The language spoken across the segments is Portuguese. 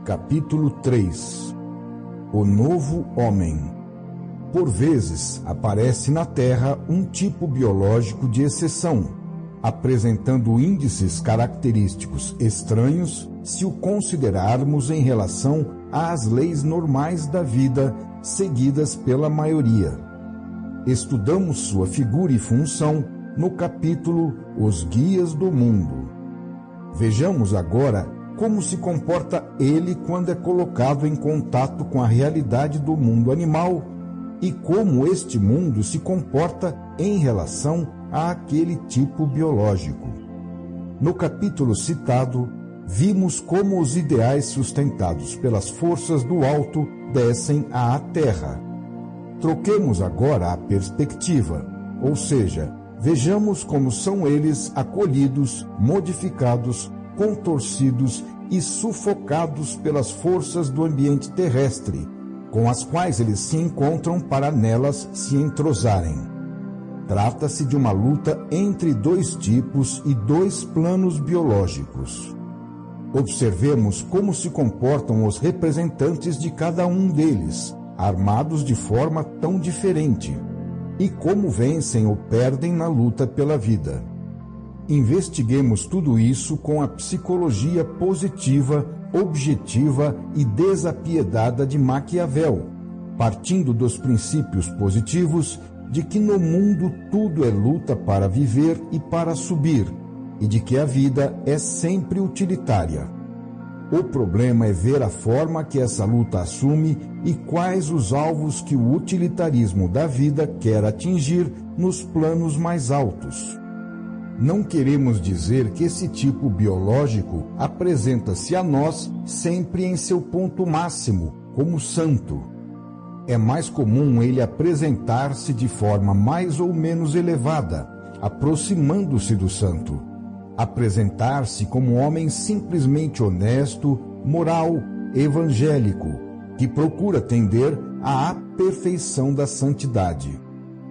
Capítulo 3. O novo homem. Por vezes, aparece na Terra um tipo biológico de exceção, apresentando índices característicos estranhos se o considerarmos em relação às leis normais da vida seguidas pela maioria. Estudamos sua figura e função no capítulo Os Guias do Mundo. Vejamos agora como se comporta ele quando é colocado em contato com a realidade do mundo animal e como este mundo se comporta em relação àquele tipo biológico. No capítulo citado, vimos como os ideais sustentados pelas forças do alto descem à terra. Troquemos agora a perspectiva, ou seja, vejamos como são eles acolhidos, modificados, contorcidos e sufocados pelas forças do ambiente terrestre, com as quais eles se encontram para nelas se entrosarem. Trata-se de uma luta entre dois tipos e dois planos biológicos. Observemos como se comportam os representantes de cada um deles, armados de forma tão diferente, e como vencem ou perdem na luta pela vida. Investiguemos tudo isso com a psicologia positiva, objetiva e desapiedada de Maquiavel, partindo dos princípios positivos de que no mundo tudo é luta para viver e para subir, e de que a vida é sempre utilitária. O problema é ver a forma que essa luta assume e quais os alvos que o utilitarismo da vida quer atingir nos planos mais altos. Não queremos dizer que esse tipo biológico apresenta-se a nós sempre em seu ponto máximo, como santo. É mais comum ele apresentar-se de forma mais ou menos elevada, aproximando-se do santo. Apresentar-se como um homem simplesmente honesto, moral, evangélico, que procura tender à perfeição da santidade.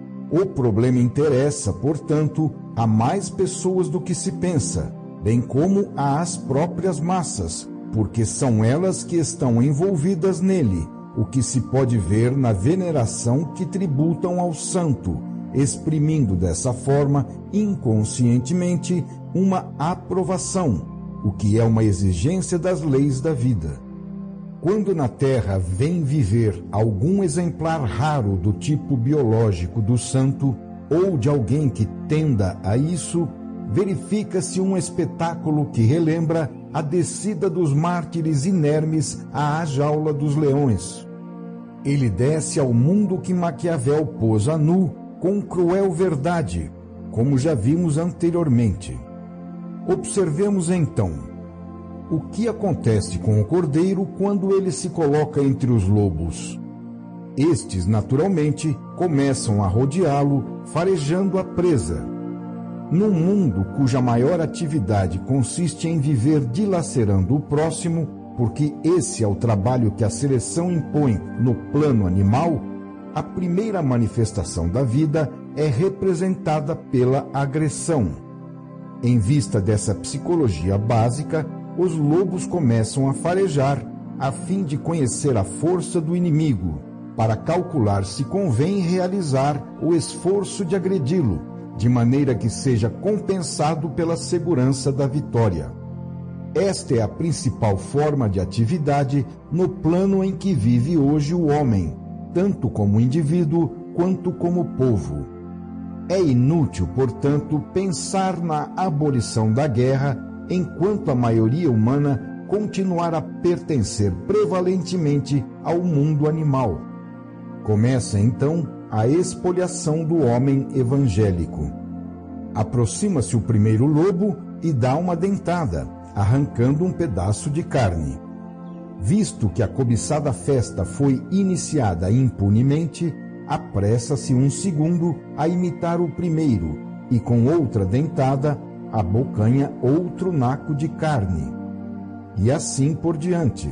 O problema interessa, portanto, a mais pessoas do que se pensa, bem como às próprias massas, porque são elas que estão envolvidas nele, o que se pode ver na veneração que tributam ao santo, exprimindo dessa forma, inconscientemente, uma aprovação, o que é uma exigência das leis da vida. Quando na Terra vem viver algum exemplar raro do tipo biológico do santo, ou de alguém que tenda a isso, verifica-se um espetáculo que relembra a descida dos mártires inermes à jaula dos leões. Ele desce ao mundo que Maquiavel pôs a nu com cruel verdade, como já vimos anteriormente. Observemos então o que acontece com o cordeiro quando ele se coloca entre os lobos. Estes, naturalmente, começam a rodeá-lo, farejando a presa. Num mundo cuja maior atividade consiste em viver dilacerando o próximo, porque esse é o trabalho que a seleção impõe no plano animal, a primeira manifestação da vida é representada pela agressão. Em vista dessa psicologia básica, os lobos começam a farejar, a fim de conhecer a força do inimigo, para calcular se convém realizar o esforço de agredi-lo, de maneira que seja compensado pela segurança da vitória. Esta é a principal forma de atividade no plano em que vive hoje o homem, tanto como indivíduo quanto como povo. É inútil, portanto, pensar na abolição da guerra enquanto a maioria humana continuar a pertencer prevalentemente ao mundo animal. Começa então a expoliação do homem evangélico. Aproxima-se o primeiro lobo e dá uma dentada, arrancando um pedaço de carne. Visto que a cobiçada festa foi iniciada impunemente, apressa-se um segundo a imitar o primeiro e, com outra dentada, abocanha outro naco de carne. E assim por diante.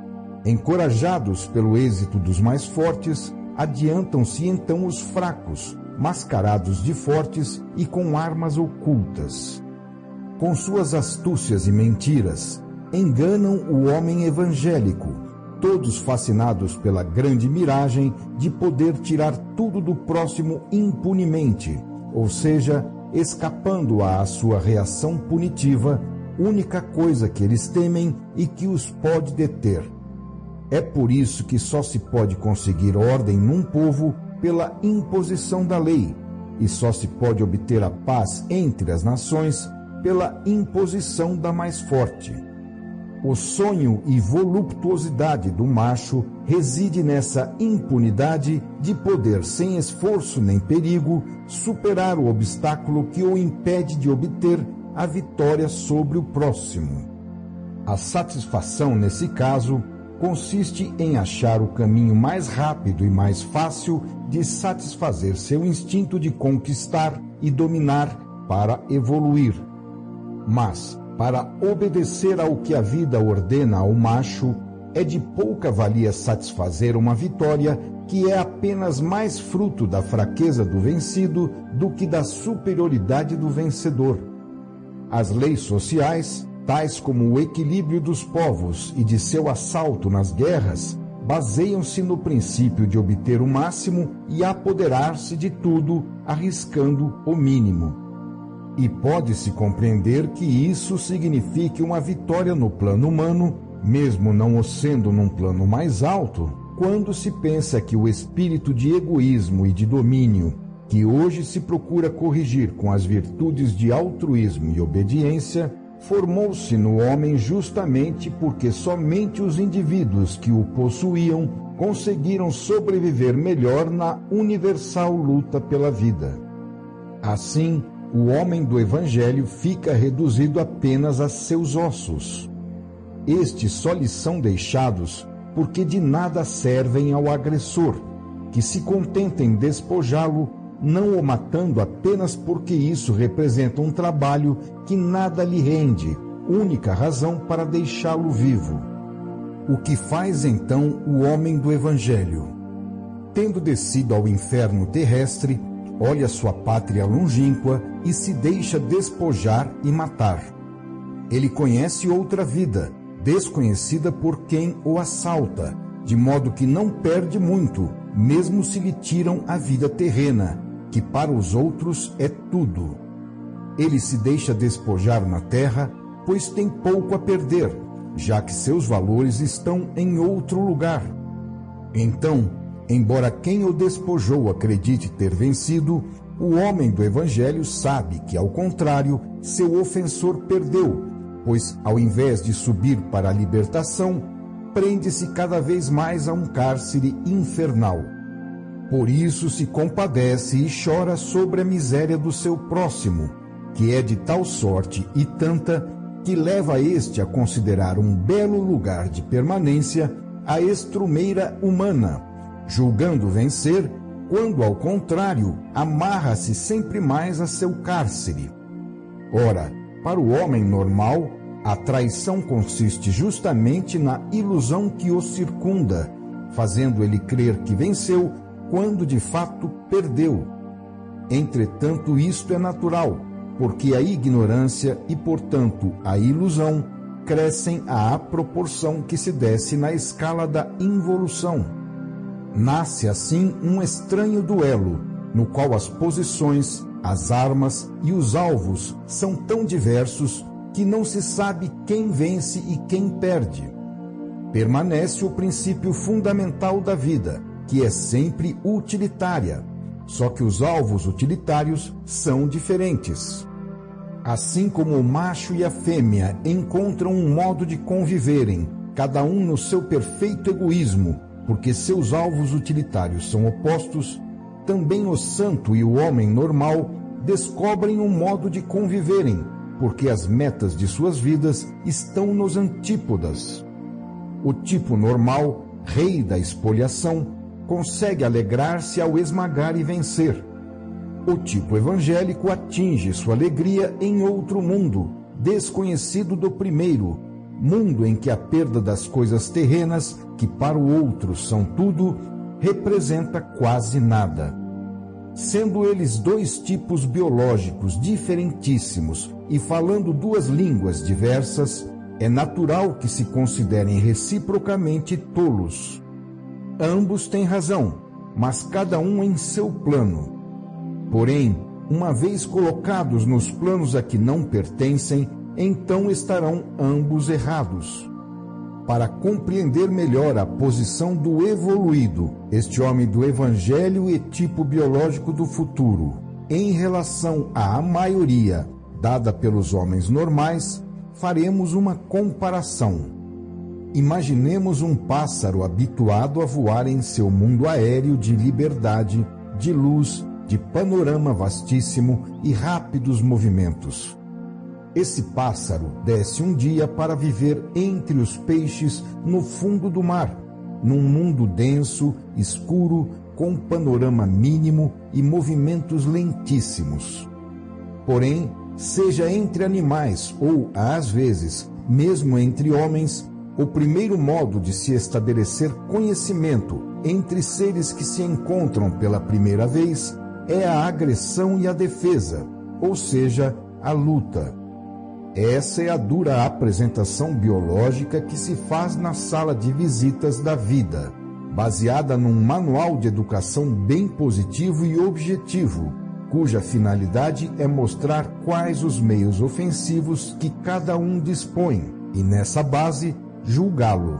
Encorajados pelo êxito dos mais fortes, adiantam-se então os fracos, mascarados de fortes e com armas ocultas. Com suas astúcias e mentiras, enganam o homem evangélico, todos fascinados pela grande miragem de poder tirar tudo do próximo impunemente, ou seja, escapando à sua reação punitiva, única coisa que eles temem e que os pode deter. É por isso que só se pode conseguir ordem num povo pela imposição da lei, e só se pode obter a paz entre as nações pela imposição da mais forte. O sonho e voluptuosidade do macho reside nessa impunidade de poder, sem esforço nem perigo, superar o obstáculo que o impede de obter a vitória sobre o próximo. A satisfação, nesse caso, consiste em achar o caminho mais rápido e mais fácil de satisfazer seu instinto de conquistar e dominar para evoluir. Mas, para obedecer ao que a vida ordena ao macho, é de pouca valia satisfazer uma vitória que é apenas mais fruto da fraqueza do vencido do que da superioridade do vencedor. As leis sociais, tais como o equilíbrio dos povos e de seu assalto nas guerras, baseiam-se no princípio de obter o máximo e apoderar-se de tudo, arriscando o mínimo. E pode-se compreender que isso signifique uma vitória no plano humano, mesmo não o sendo num plano mais alto, quando se pensa que o espírito de egoísmo e de domínio, que hoje se procura corrigir com as virtudes de altruísmo e obediência, formou-se no homem justamente porque somente os indivíduos que o possuíam conseguiram sobreviver melhor na universal luta pela vida. Assim, o homem do Evangelho fica reduzido apenas a seus ossos. Estes só lhes são deixados porque de nada servem ao agressor, que se contenta em despojá-lo, não o matando apenas porque isso representa um trabalho que nada lhe rende, única razão para deixá-lo vivo. O que faz então o homem do Evangelho? Tendo descido ao inferno terrestre, olha sua pátria longínqua e se deixa despojar e matar. Ele conhece outra vida, desconhecida por quem o assalta, de modo que não perde muito, mesmo se lhe tiram a vida terrena, que para os outros é tudo. Ele se deixa despojar na terra, pois tem pouco a perder, já que seus valores estão em outro lugar. Então, embora quem o despojou acredite ter vencido, o homem do Evangelho sabe que, ao contrário, seu ofensor perdeu, pois, ao invés de subir para a libertação, prende-se cada vez mais a um cárcere infernal. Por isso se compadece e chora sobre a miséria do seu próximo, que é de tal sorte e tanta que leva este a considerar um belo lugar de permanência a estrumeira humana, julgando vencer, quando, ao contrário, amarra-se sempre mais a seu cárcere. Ora, para o homem normal, a traição consiste justamente na ilusão que o circunda, fazendo ele crer que venceu, quando de fato perdeu. Entretanto, isto é natural, porque a ignorância e, portanto, a ilusão crescem à proporção que se desce na escala da involução. Nasce assim um estranho duelo, no qual as posições, as armas e os alvos são tão diversos que não se sabe quem vence e quem perde. Permanece o princípio fundamental da vida, que é sempre utilitária, só que os alvos utilitários são diferentes. Assim como o macho e a fêmea encontram um modo de conviverem, cada um no seu perfeito egoísmo, porque seus alvos utilitários são opostos, também o santo e o homem normal descobrem um modo de conviverem, porque as metas de suas vidas estão nos antípodas. O tipo normal, rei da espoliação, consegue alegrar-se ao esmagar e vencer. O tipo evangélico atinge sua alegria em outro mundo, desconhecido do primeiro, mundo em que a perda das coisas terrenas, que para o outro são tudo, representa quase nada. Sendo eles dois tipos biológicos diferentíssimos e falando duas línguas diversas, É natural que se considerem reciprocamente tolos. Ambos têm razão, mas cada um em seu plano. Porém, uma vez colocados nos planos a que não pertencem, então estarão ambos errados. Para compreender melhor a posição do evoluído, este homem do Evangelho e tipo biológico do futuro, em relação à maioria dada pelos homens normais, faremos uma comparação. Imaginemos um pássaro habituado a voar em seu mundo aéreo de liberdade, de luz, de panorama vastíssimo e rápidos movimentos. Esse pássaro desce um dia para viver entre os peixes no fundo do mar, num mundo denso, escuro, com panorama mínimo e movimentos lentíssimos. Porém, seja entre animais ou, às vezes, mesmo entre homens, o primeiro modo de se estabelecer conhecimento entre seres que se encontram pela primeira vez é a agressão e a defesa, ou seja, a luta. Essa é a dura apresentação biológica que se faz na sala de visitas da vida, baseada num manual de educação bem positivo e objetivo, cuja finalidade é mostrar quais os meios ofensivos que cada um dispõe e, nessa base, julgá-lo.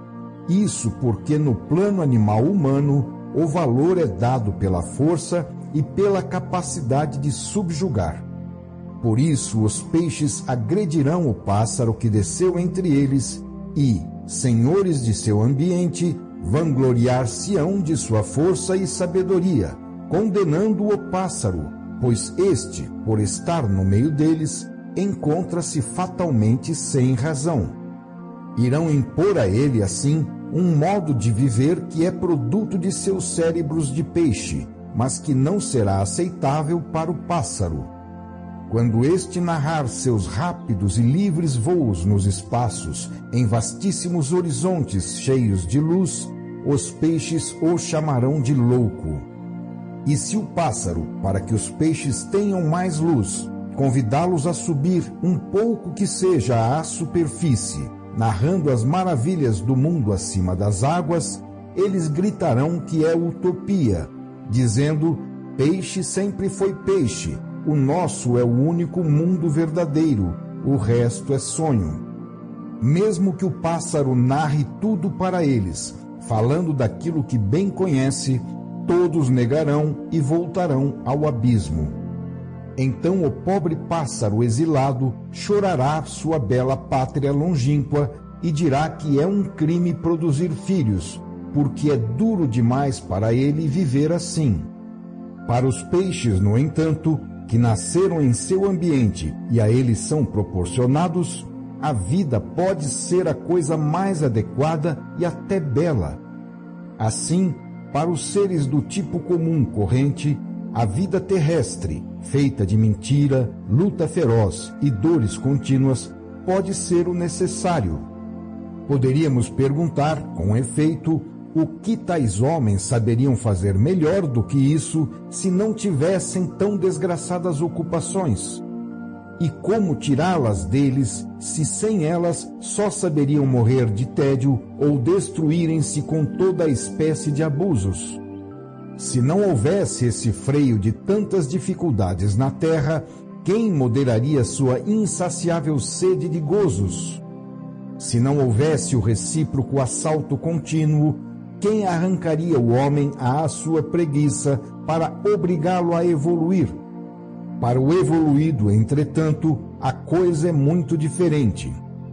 Isso porque no plano animal humano, o valor é dado pela força e pela capacidade de subjugar. Por isso, os peixes agredirão o pássaro que desceu entre eles e, senhores de seu ambiente, vangloriar-se-ão de sua força e sabedoria, condenando o pássaro, pois este, por estar no meio deles, encontra-se fatalmente sem razão. Irão impor a ele, assim, um modo de viver que é produto de seus cérebros de peixe, mas que não será aceitável para o pássaro. Quando este narrar seus rápidos e livres voos nos espaços, em vastíssimos horizontes cheios de luz, os peixes o chamarão de louco. E se o pássaro, para que os peixes tenham mais luz, convidá-los a subir um pouco que seja à superfície, narrando as maravilhas do mundo acima das águas, eles gritarão que é utopia, dizendo: peixe sempre foi peixe, o nosso é o único mundo verdadeiro, o resto é sonho. Mesmo que o pássaro narre tudo para eles, falando daquilo que bem conhece, todos negarão e voltarão ao abismo. Então o pobre pássaro exilado chorará sua bela pátria longínqua e dirá que é um crime produzir filhos, porque é duro demais para ele viver assim. Para os peixes, no entanto, que nasceram em seu ambiente e a eles são proporcionados, a vida pode ser a coisa mais adequada e até bela. Assim, para os seres do tipo comum corrente, a vida terrestre, feita de mentira, luta feroz e dores contínuas, pode ser o necessário. Poderíamos perguntar, com efeito, o que tais homens saberiam fazer melhor do que isso se não tivessem tão desgraçadas ocupações? E como tirá-las deles se sem elas só saberiam morrer de tédio ou destruírem-se com toda a espécie de abusos? Se não houvesse esse freio de tantas dificuldades na terra, quem moderaria sua insaciável sede de gozos? Se não houvesse o recíproco assalto contínuo, quem arrancaria o homem à sua preguiça para obrigá-lo a evoluir? Para o evoluído, entretanto, a coisa é muito diferente.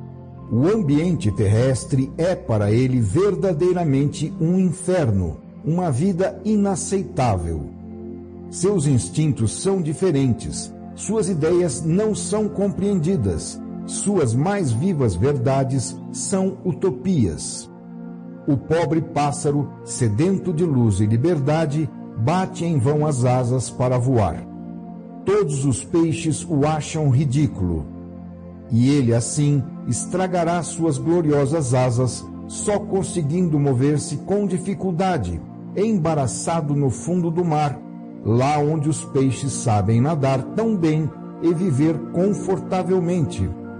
O ambiente terrestre é para ele verdadeiramente um inferno, uma vida inaceitável. Seus instintos são diferentes, suas ideias não são compreendidas, suas mais vivas verdades são utopias. O pobre pássaro, sedento de luz e liberdade, bate em vão as asas para voar. Todos os peixes o acham ridículo. E ele, assim, estragará suas gloriosas asas, só conseguindo mover-se com dificuldade, embaraçado no fundo do mar, lá onde os peixes sabem nadar tão bem e viver confortavelmente.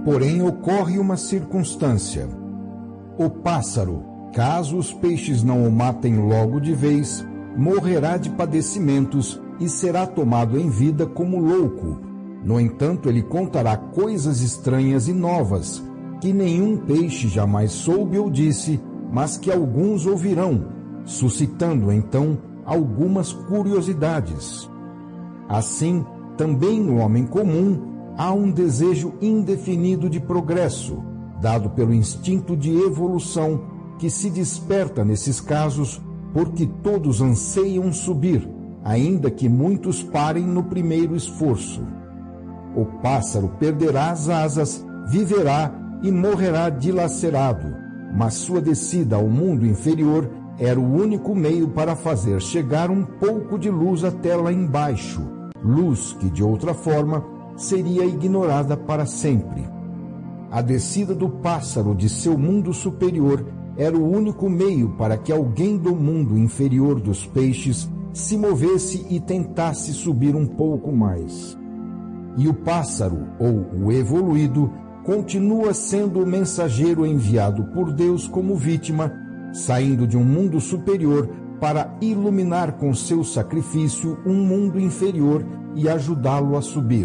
Porém, ocorre uma circunstância. O pássaro, caso os peixes não o matem logo de vez, morrerá de padecimentos e será tomado em vida como louco. No entanto, ele contará coisas estranhas e novas, que nenhum peixe jamais soube ou disse, mas que alguns ouvirão, suscitando então algumas curiosidades. Assim, também no homem comum há um desejo indefinido de progresso, dado pelo instinto de evolução que se desperta nesses casos, porque todos anseiam subir, ainda que muitos parem no primeiro esforço. O pássaro perderá as asas, viverá e morrerá dilacerado, mas sua descida ao mundo inferior era o único meio para fazer chegar um pouco de luz até lá embaixo, luz que de outra forma seria ignorada para sempre. A descida do pássaro de seu mundo superior era o único meio para que alguém do mundo inferior dos peixes se movesse e tentasse subir um pouco mais. E o pássaro, ou o evoluído, continua sendo o mensageiro enviado por Deus como vítima, saindo de um mundo superior para iluminar com seu sacrifício um mundo inferior e ajudá-lo a subir.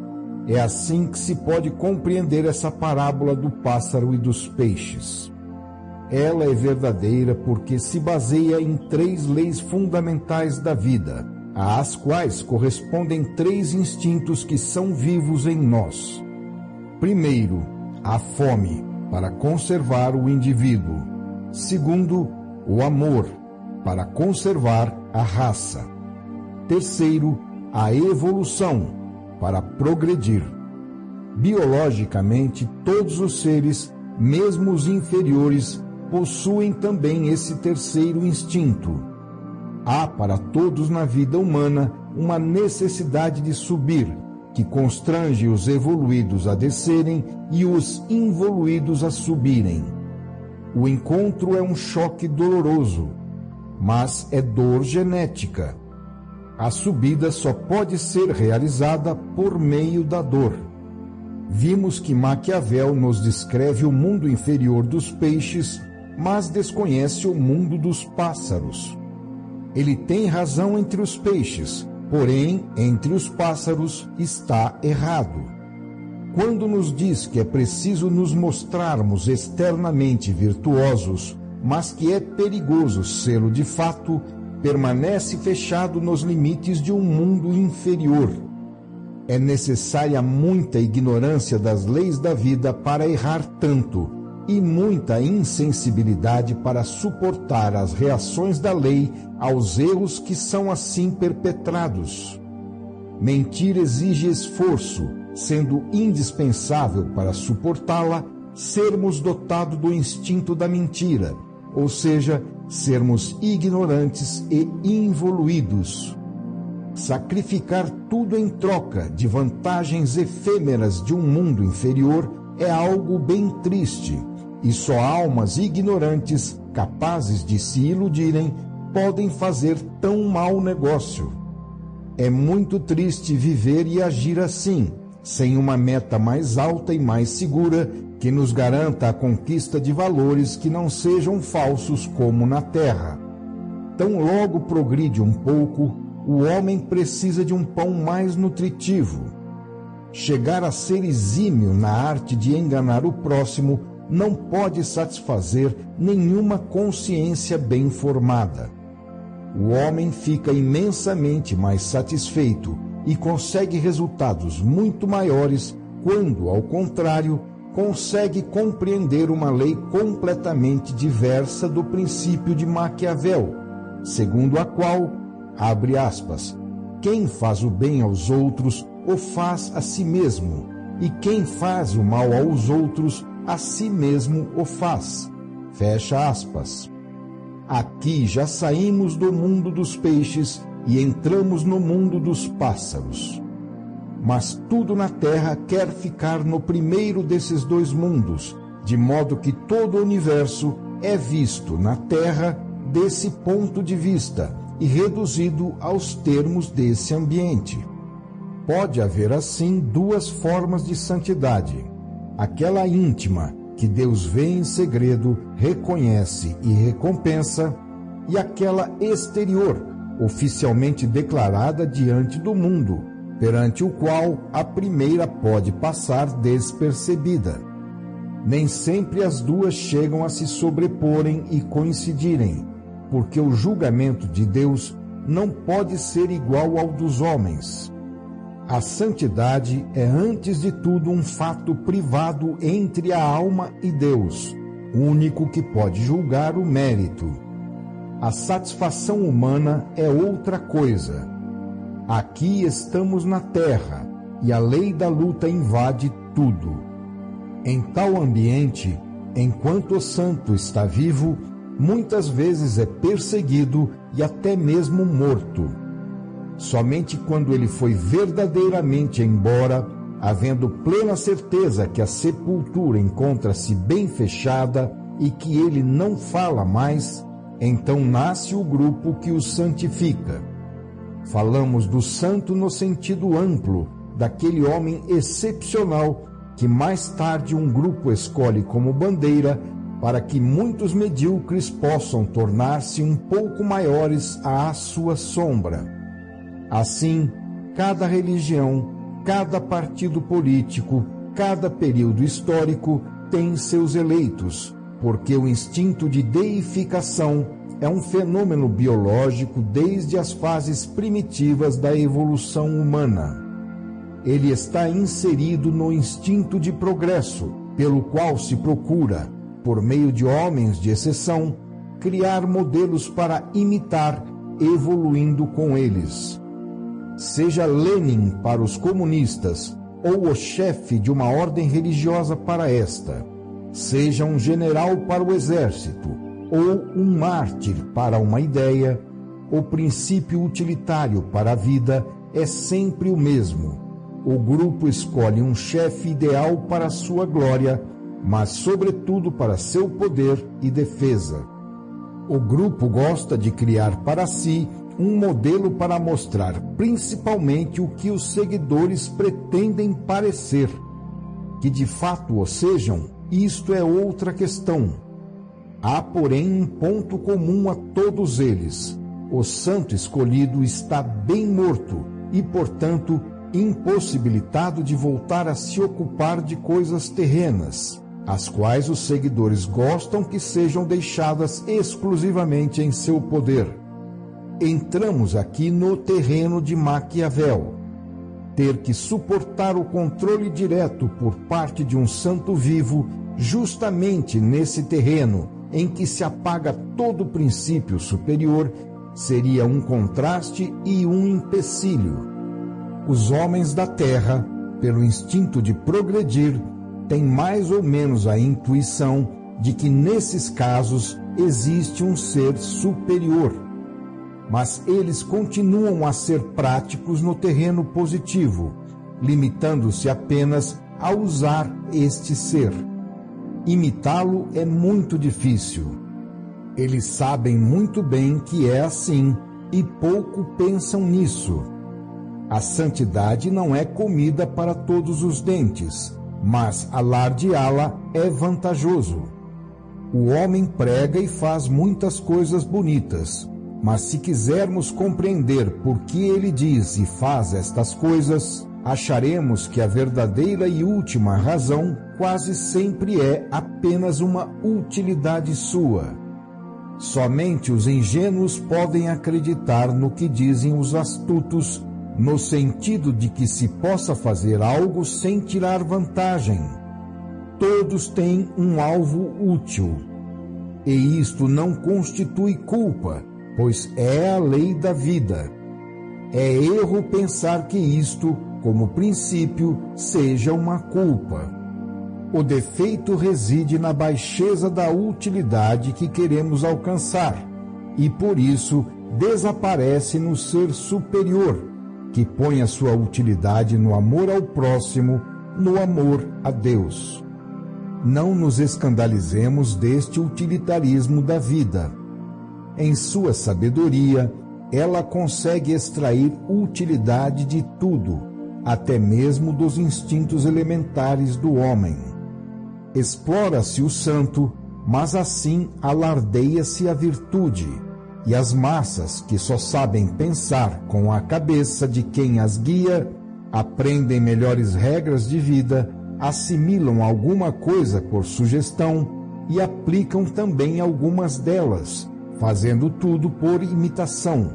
É assim que se pode compreender essa parábola do pássaro e dos peixes. Ela é verdadeira porque se baseia em 3 leis fundamentais da vida, às quais correspondem 3 instintos que são vivos em nós. Primeiro, a fome, para conservar o indivíduo. Segundo, o amor, para conservar a raça. Terceiro, a evolução, para progredir. Biologicamente, todos os seres, mesmo os inferiores, possuem também esse terceiro instinto. Há para todos na vida humana uma necessidade de subir, que constrange os evoluídos a descerem e os involuídos a subirem. O encontro é um choque doloroso, mas é dor genética. A subida só pode ser realizada por meio da dor. Vimos que Maquiavel nos descreve o mundo inferior dos peixes, mas desconhece o mundo dos pássaros. Ele tem razão entre os peixes, porém, entre os pássaros está errado. Quando nos diz que é preciso nos mostrarmos externamente virtuosos, mas que é perigoso sê-lo de fato, permanece fechado nos limites de um mundo inferior. É necessária muita ignorância das leis da vida para errar tanto, e muita insensibilidade para suportar as reações da lei aos erros que são assim perpetrados. Mentir exige esforço, sendo indispensável para suportá-la sermos dotados do instinto da mentira, ou seja, sermos ignorantes e involuídos. Sacrificar tudo em troca de vantagens efêmeras de um mundo inferior é algo bem triste, e só almas ignorantes, capazes de se iludirem, podem fazer tão mau negócio. É muito triste viver e agir assim, sem uma meta mais alta e mais segura que nos garanta a conquista de valores que não sejam falsos como na terra. Tão logo progride um pouco, o homem precisa de um pão mais nutritivo. Chegar a ser exímio na arte de enganar o próximo não pode satisfazer nenhuma consciência bem formada. O homem fica imensamente mais satisfeito e consegue resultados muito maiores quando, ao contrário, consegue compreender uma lei completamente diversa do princípio de Maquiavel, segundo a qual, abre aspas, quem faz o bem aos outros o faz a si mesmo, e quem faz o mal aos outros a si mesmo o faz. Fecha aspas. Aqui já saímos do mundo dos peixes e entramos no mundo dos pássaros. Mas tudo na terra quer ficar no primeiro desses 2 mundos, de modo que todo o universo é visto na terra desse ponto de vista e reduzido aos termos desse ambiente. Pode haver assim 2 formas de santidade: aquela íntima que Deus vê em segredo, reconhece e recompensa, e aquela exterior, oficialmente declarada diante do mundo, perante o qual a primeira pode passar despercebida. Nem sempre as duas chegam a se sobreporem e coincidirem, porque o julgamento de Deus não pode ser igual ao dos homens. A santidade é, antes de tudo, um fato privado entre a alma e Deus, o único que pode julgar o mérito. A satisfação humana é outra coisa. Aqui estamos na terra e a lei da luta invade tudo. Em tal ambiente, enquanto o santo está vivo, muitas vezes é perseguido e até mesmo morto. Somente quando ele foi verdadeiramente embora, havendo plena certeza que a sepultura encontra-se bem fechada e que ele não fala mais, então nasce o grupo que o santifica. Falamos do santo no sentido amplo, daquele homem excepcional que mais tarde um grupo escolhe como bandeira para que muitos medíocres possam tornar-se um pouco maiores à sua sombra. Assim, cada religião, cada partido político, cada período histórico tem seus eleitos, porque o instinto de deificação é um fenômeno biológico desde as fases primitivas da evolução humana. Ele está inserido no instinto de progresso, pelo qual se procura, por meio de homens de exceção, criar modelos para imitar, evoluindo com eles. Seja Lenin para os comunistas, ou o chefe de uma ordem religiosa para esta, seja um general para o exército, ou um mártir para uma ideia, o princípio utilitário para a vida é sempre o mesmo. O grupo escolhe um chefe ideal para a sua glória, mas sobretudo para seu poder e defesa. O grupo gosta de criar para si um modelo para mostrar principalmente o que os seguidores pretendem parecer. Que de fato o sejam, isto é outra questão. Há, porém, um ponto comum a todos eles. O santo escolhido está bem morto e, portanto, impossibilitado de voltar a se ocupar de coisas terrenas, as quais os seguidores gostam que sejam deixadas exclusivamente em seu poder. Entramos aqui no terreno de Maquiavel. Ter que suportar o controle direto por parte de um santo vivo, justamente nesse terreno em que se apaga todo princípio superior, seria um contraste e um empecilho. Os homens da terra, pelo instinto de progredir, têm mais ou menos a intuição de que nesses casos existe um ser superior. Mas eles continuam a ser práticos no terreno positivo, limitando-se apenas a usar este ser. Imitá-lo é muito difícil. Eles sabem muito bem que é assim e pouco pensam nisso. A santidade não é comida para todos os dentes, mas alardeá-la é vantajoso. O homem prega e faz muitas coisas bonitas, mas se quisermos compreender por que ele diz e faz estas coisas, acharemos que a verdadeira e última razão quase sempre é apenas uma utilidade sua. Somente os ingênuos podem acreditar no que dizem os astutos, no sentido de que se possa fazer algo sem tirar vantagem. Todos têm um alvo útil, e isto não constitui culpa, pois é a lei da vida. É erro pensar que isto, como princípio, seja uma culpa. O defeito reside na baixeza da utilidade que queremos alcançar, e por isso desaparece no ser superior, que põe a sua utilidade no amor ao próximo, no amor a Deus. Não nos escandalizemos deste utilitarismo da vida. Em sua sabedoria, ela consegue extrair utilidade de tudo, até mesmo dos instintos elementares do homem. explora-se o santo, mas assim alardeia-se a virtude, e as massas que só sabem pensar com a cabeça de quem as guia, aprendem melhores regras de vida, assimilam alguma coisa por sugestão e aplicam também algumas delas, fazendo tudo por imitação.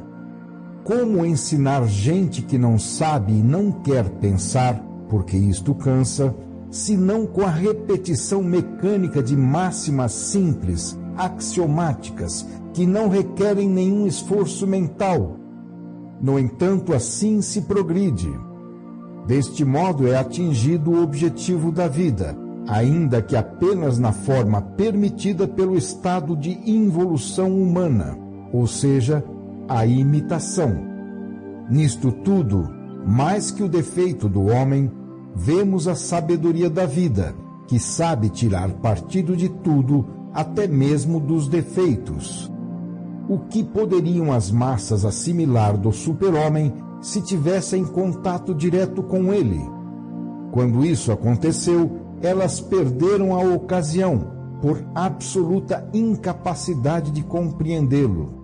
Como ensinar gente que não sabe e não quer pensar, porque isto cansa, senão com a repetição mecânica de máximas simples, axiomáticas, que não requerem nenhum esforço mental? No entanto, assim se progride. Deste modo é atingido o objetivo da vida, ainda que apenas na forma permitida pelo estado de involução humana, ou seja, a imitação. Nisto tudo, mais que o defeito do homem, vemos a sabedoria da vida, que sabe tirar partido de tudo, até mesmo dos defeitos. O que poderiam as massas assimilar do super-homem se tivessem contato direto com ele? Quando isso aconteceu, elas perderam a ocasião, por absoluta incapacidade de compreendê-lo.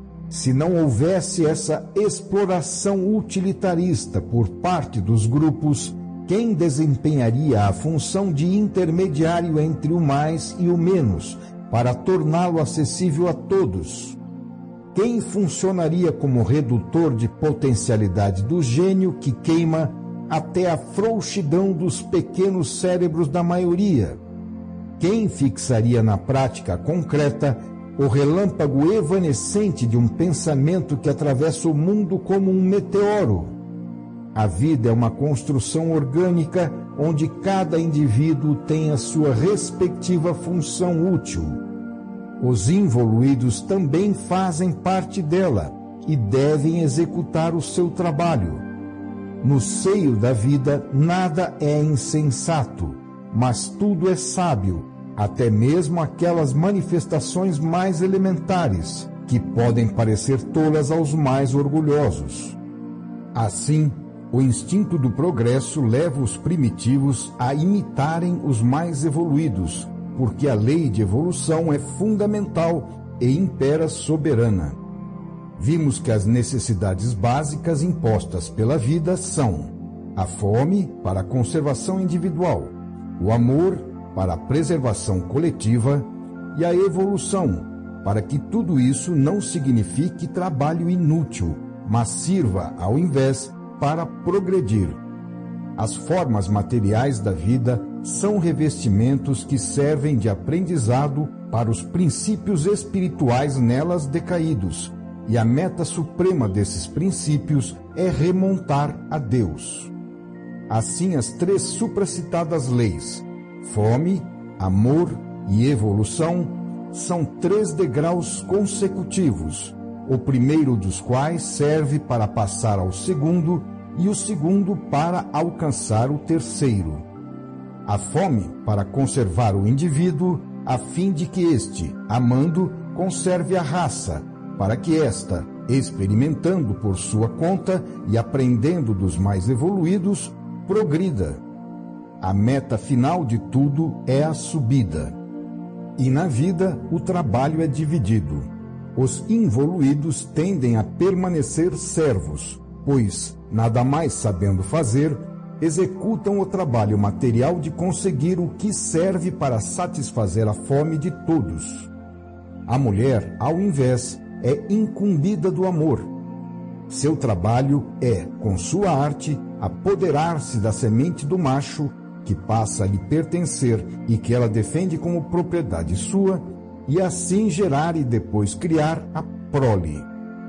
Se não houvesse essa exploração utilitarista por parte dos grupos, quem desempenharia a função de intermediário entre o mais e o menos, para torná-lo acessível a todos? Quem funcionaria como redutor de potencialidade do gênio que queima até a frouxidão dos pequenos cérebros da maioria? Quem fixaria na prática concreta o relâmpago evanescente de um pensamento que atravessa o mundo como um meteoro? A vida é uma construção orgânica onde cada indivíduo tem a sua respectiva função útil. Os involuídos também fazem parte dela e devem executar o seu trabalho. No seio da vida, nada é insensato, mas tudo é sábio, até mesmo aquelas manifestações mais elementares, que podem parecer tolas aos mais orgulhosos. Assim, o instinto do progresso leva os primitivos a imitarem os mais evoluídos, porque a lei de evolução é fundamental e impera soberana. Vimos que as necessidades básicas impostas pela vida são a fome para a conservação individual, o amor para a preservação coletiva e a evolução, para que tudo isso não signifique trabalho inútil, mas sirva, ao invés, para progredir. As formas materiais da vida são revestimentos que servem de aprendizado para os princípios espirituais nelas decaídos, e a meta suprema desses princípios é remontar a Deus. Assim, as três supracitadas leis, fome, amor e evolução, são três degraus consecutivos, o primeiro dos quais serve para passar ao segundo e o segundo para alcançar o terceiro. A fome para conservar o indivíduo, a fim de que este, amando, conserve a raça, para que esta, experimentando por sua conta e aprendendo dos mais evoluídos, progrida. A meta final de tudo é a subida. E na vida o trabalho é dividido. Os involuídos tendem a permanecer servos, pois, nada mais sabendo fazer, executam o trabalho material de conseguir o que serve para satisfazer a fome de todos. A mulher, ao invés, é incumbida do amor. Seu trabalho é, com sua arte, apoderar-se da semente do macho, que passa a lhe pertencer e que ela defende como propriedade sua, e assim gerar e depois criar a prole.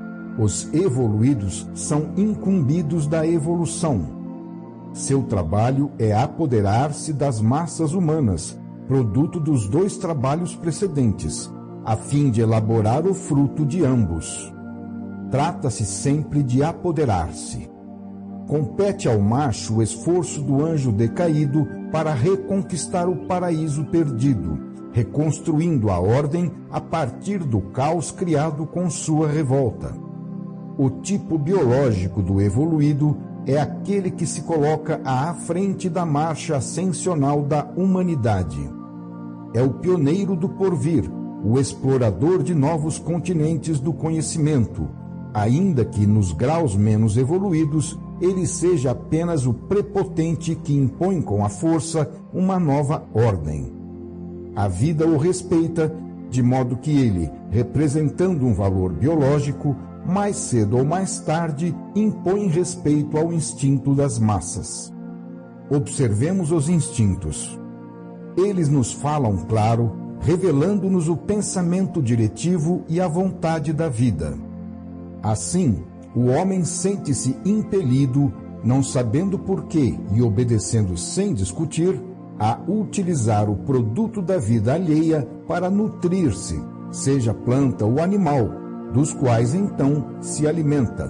Os evoluídos são incumbidos da evolução. Seu trabalho é apoderar-se das massas humanas, produto dos dois trabalhos precedentes, a fim de elaborar o fruto de ambos. Trata-se sempre de apoderar-se. Compete ao macho o esforço do anjo decaído para reconquistar o paraíso perdido, reconstruindo a ordem a partir do caos criado com sua revolta. O tipo biológico do evoluído é aquele que se coloca à frente da marcha ascensional da humanidade. é o pioneiro do porvir, o explorador de novos continentes do conhecimento, ainda que nos graus menos evoluídos ele seja apenas o prepotente que impõe com a força uma nova ordem. A vida o respeita, de modo que ele, representando um valor biológico, mais cedo ou mais tarde impõe respeito ao instinto das massas. Observemos os instintos. Eles nos falam claro, revelando-nos o pensamento diretivo e a vontade da vida. Assim, o homem sente-se impelido, não sabendo porquê e obedecendo sem discutir, a utilizar o produto da vida alheia para nutrir-se, seja planta ou animal, dos quais então se alimenta.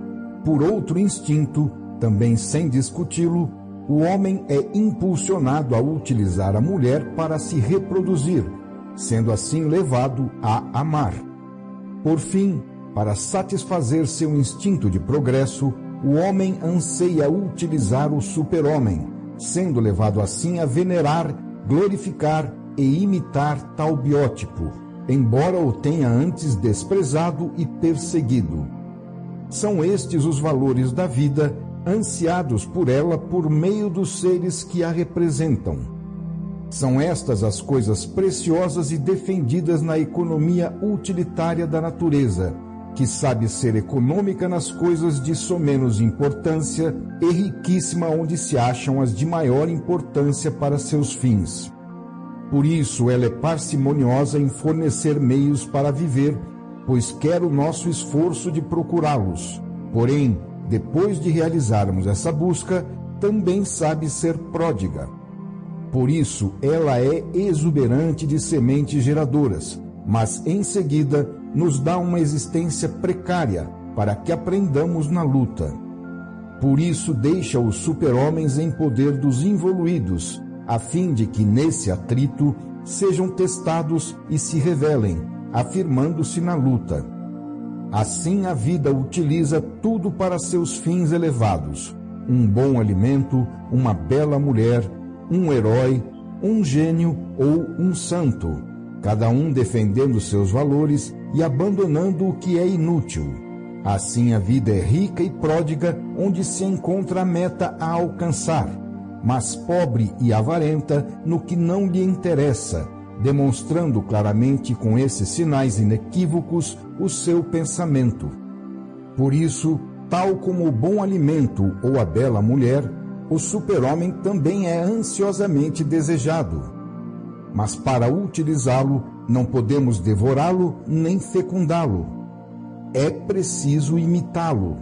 Por outro instinto, também sem discuti-lo, o homem é impulsionado a utilizar a mulher para se reproduzir, sendo assim levado a amar. Por fim, para satisfazer seu instinto de progresso, o homem anseia utilizar o super-homem, sendo levado assim a venerar, glorificar e imitar tal biótipo, embora o tenha antes desprezado e perseguido. São estes os valores da vida, ansiados por ela por meio dos seres que a representam. São estas as coisas preciosas e defendidas na economia utilitária da natureza, que sabe ser econômica nas coisas de somenos importância e riquíssima onde se acham as de maior importância para seus fins. Por isso ela é parcimoniosa em fornecer meios para viver, pois quer o nosso esforço de procurá-los. Porém, depois de realizarmos essa busca, também sabe ser pródiga. Por isso ela é exuberante de sementes geradoras, mas em seguida nos dá uma existência precária para que aprendamos na luta. Por isso deixa os super-homens em poder dos involuídos, a fim de que nesse atrito sejam testados e se revelem, afirmando-se na luta. Assim a vida utiliza tudo para seus fins elevados: um bom alimento, uma bela mulher, um herói, um gênio ou um santo, cada um defendendo seus valores e abandonando o que é inútil. Assim a vida é rica e pródiga onde se encontra a meta a alcançar, mas pobre e avarenta no que não lhe interessa, demonstrando claramente com esses sinais inequívocos o seu pensamento. Por isso, tal como o bom alimento ou a bela mulher, o super-homem também é ansiosamente desejado. Mas para utilizá-lo, não podemos devorá-lo nem fecundá-lo. É preciso imitá-lo.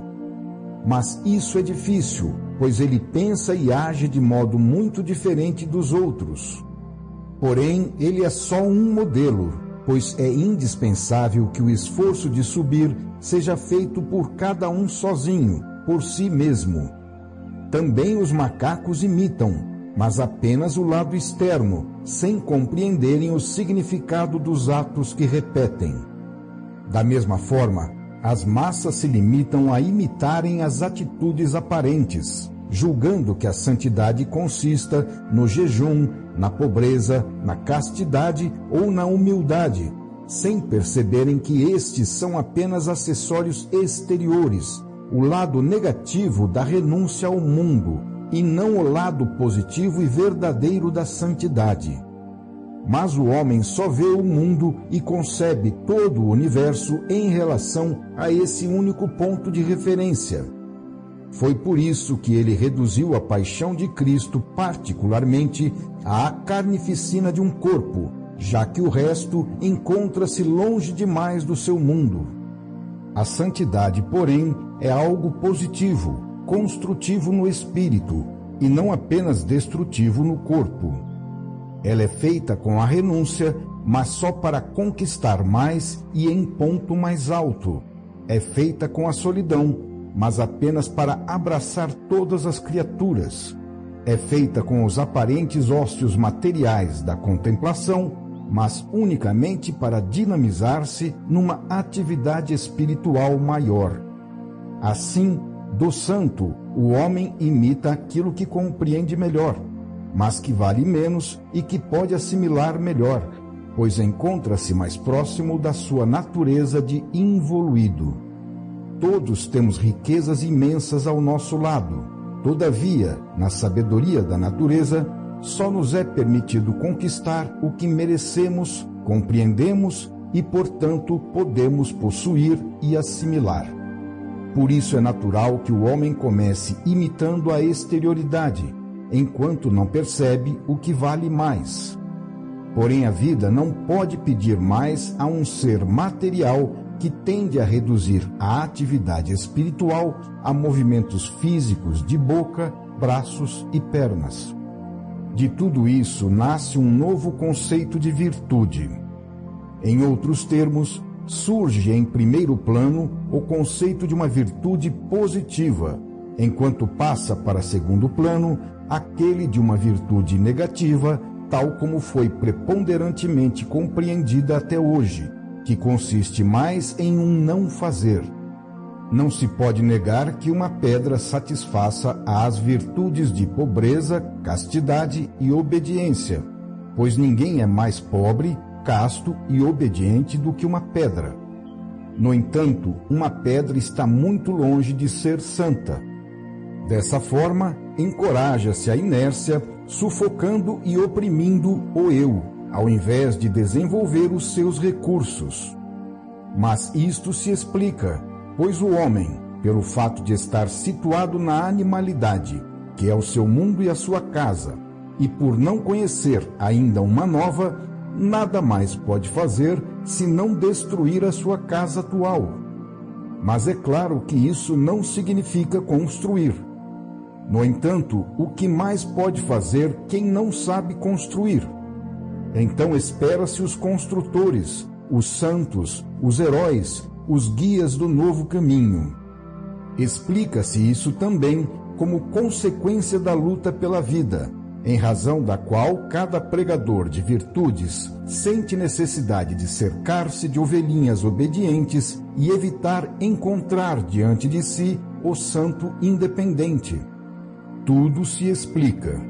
Mas isso é difícil, pois ele pensa e age de modo muito diferente dos outros. Porém, ele é só um modelo, pois é indispensável que o esforço de subir seja feito por cada um sozinho, por si mesmo. Também os macacos imitam, mas apenas o lado externo, sem compreenderem o significado dos atos que repetem. Da mesma forma, as massas se limitam a imitarem as atitudes aparentes, julgando que a santidade consista no jejum, na pobreza, na castidade ou na humildade, sem perceberem que estes são apenas acessórios exteriores, o lado negativo da renúncia ao mundo, e não o lado positivo e verdadeiro da santidade. Mas o homem só vê o mundo e concebe todo o universo em relação a esse único ponto de referência. Foi por isso que ele reduziu a paixão de Cristo particularmente à carnificina de um corpo, já que o resto encontra-se longe demais do seu mundo. A santidade, porém, é algo positivo, construtivo no espírito, e não apenas destrutivo no corpo. Ela é feita com a renúncia, mas só para conquistar mais e em ponto mais alto. É feita com a solidão, mas apenas para abraçar todas as criaturas. É feita com os aparentes ócios materiais da contemplação, mas unicamente para dinamizar-se numa atividade espiritual maior. Assim, do santo, o homem imita aquilo que compreende melhor. mas que vale menos e que pode assimilar melhor, pois encontra-se mais próximo da sua natureza de involuído. Todos temos riquezas imensas ao nosso lado. Todavia, na sabedoria da natureza, só nos é permitido conquistar o que merecemos, compreendemos e, portanto, podemos possuir e assimilar. Por isso é natural que o homem comece imitando a exterioridade, enquanto não percebe o que vale mais. Porém, a vida não pode pedir mais a um ser material que tende a reduzir a atividade espiritual a movimentos físicos de boca, braços e pernas. De tudo isso nasce um novo conceito de virtude. Em outros termos, surge em primeiro plano o conceito de uma virtude positiva, enquanto passa para segundo plano aquele de uma virtude negativa, tal como foi preponderantemente compreendida até hoje, que consiste mais em um não fazer. Não se pode negar que uma pedra satisfaça às virtudes de pobreza, castidade e obediência, pois ninguém é mais pobre, casto e obediente do que uma pedra. No entanto, uma pedra está muito longe de ser santa. Dessa forma, encoraja-se a inércia, sufocando e oprimindo o eu, ao invés de desenvolver os seus recursos. Mas isto se explica, pois o homem, pelo fato de estar situado na animalidade, que é o seu mundo e a sua casa, e por não conhecer ainda uma nova, nada mais pode fazer senão destruir a sua casa atual. Mas é claro que isso não significa construir. No entanto, o que mais pode fazer quem não sabe construir? Então espera-se os construtores, os santos, os heróis, os guias do novo caminho. Explica-se isso também como consequência da luta pela vida, em razão da qual cada pregador de virtudes sente necessidade de cercar-se de ovelhinhas obedientes e evitar encontrar diante de si o santo independente. Tudo se explica.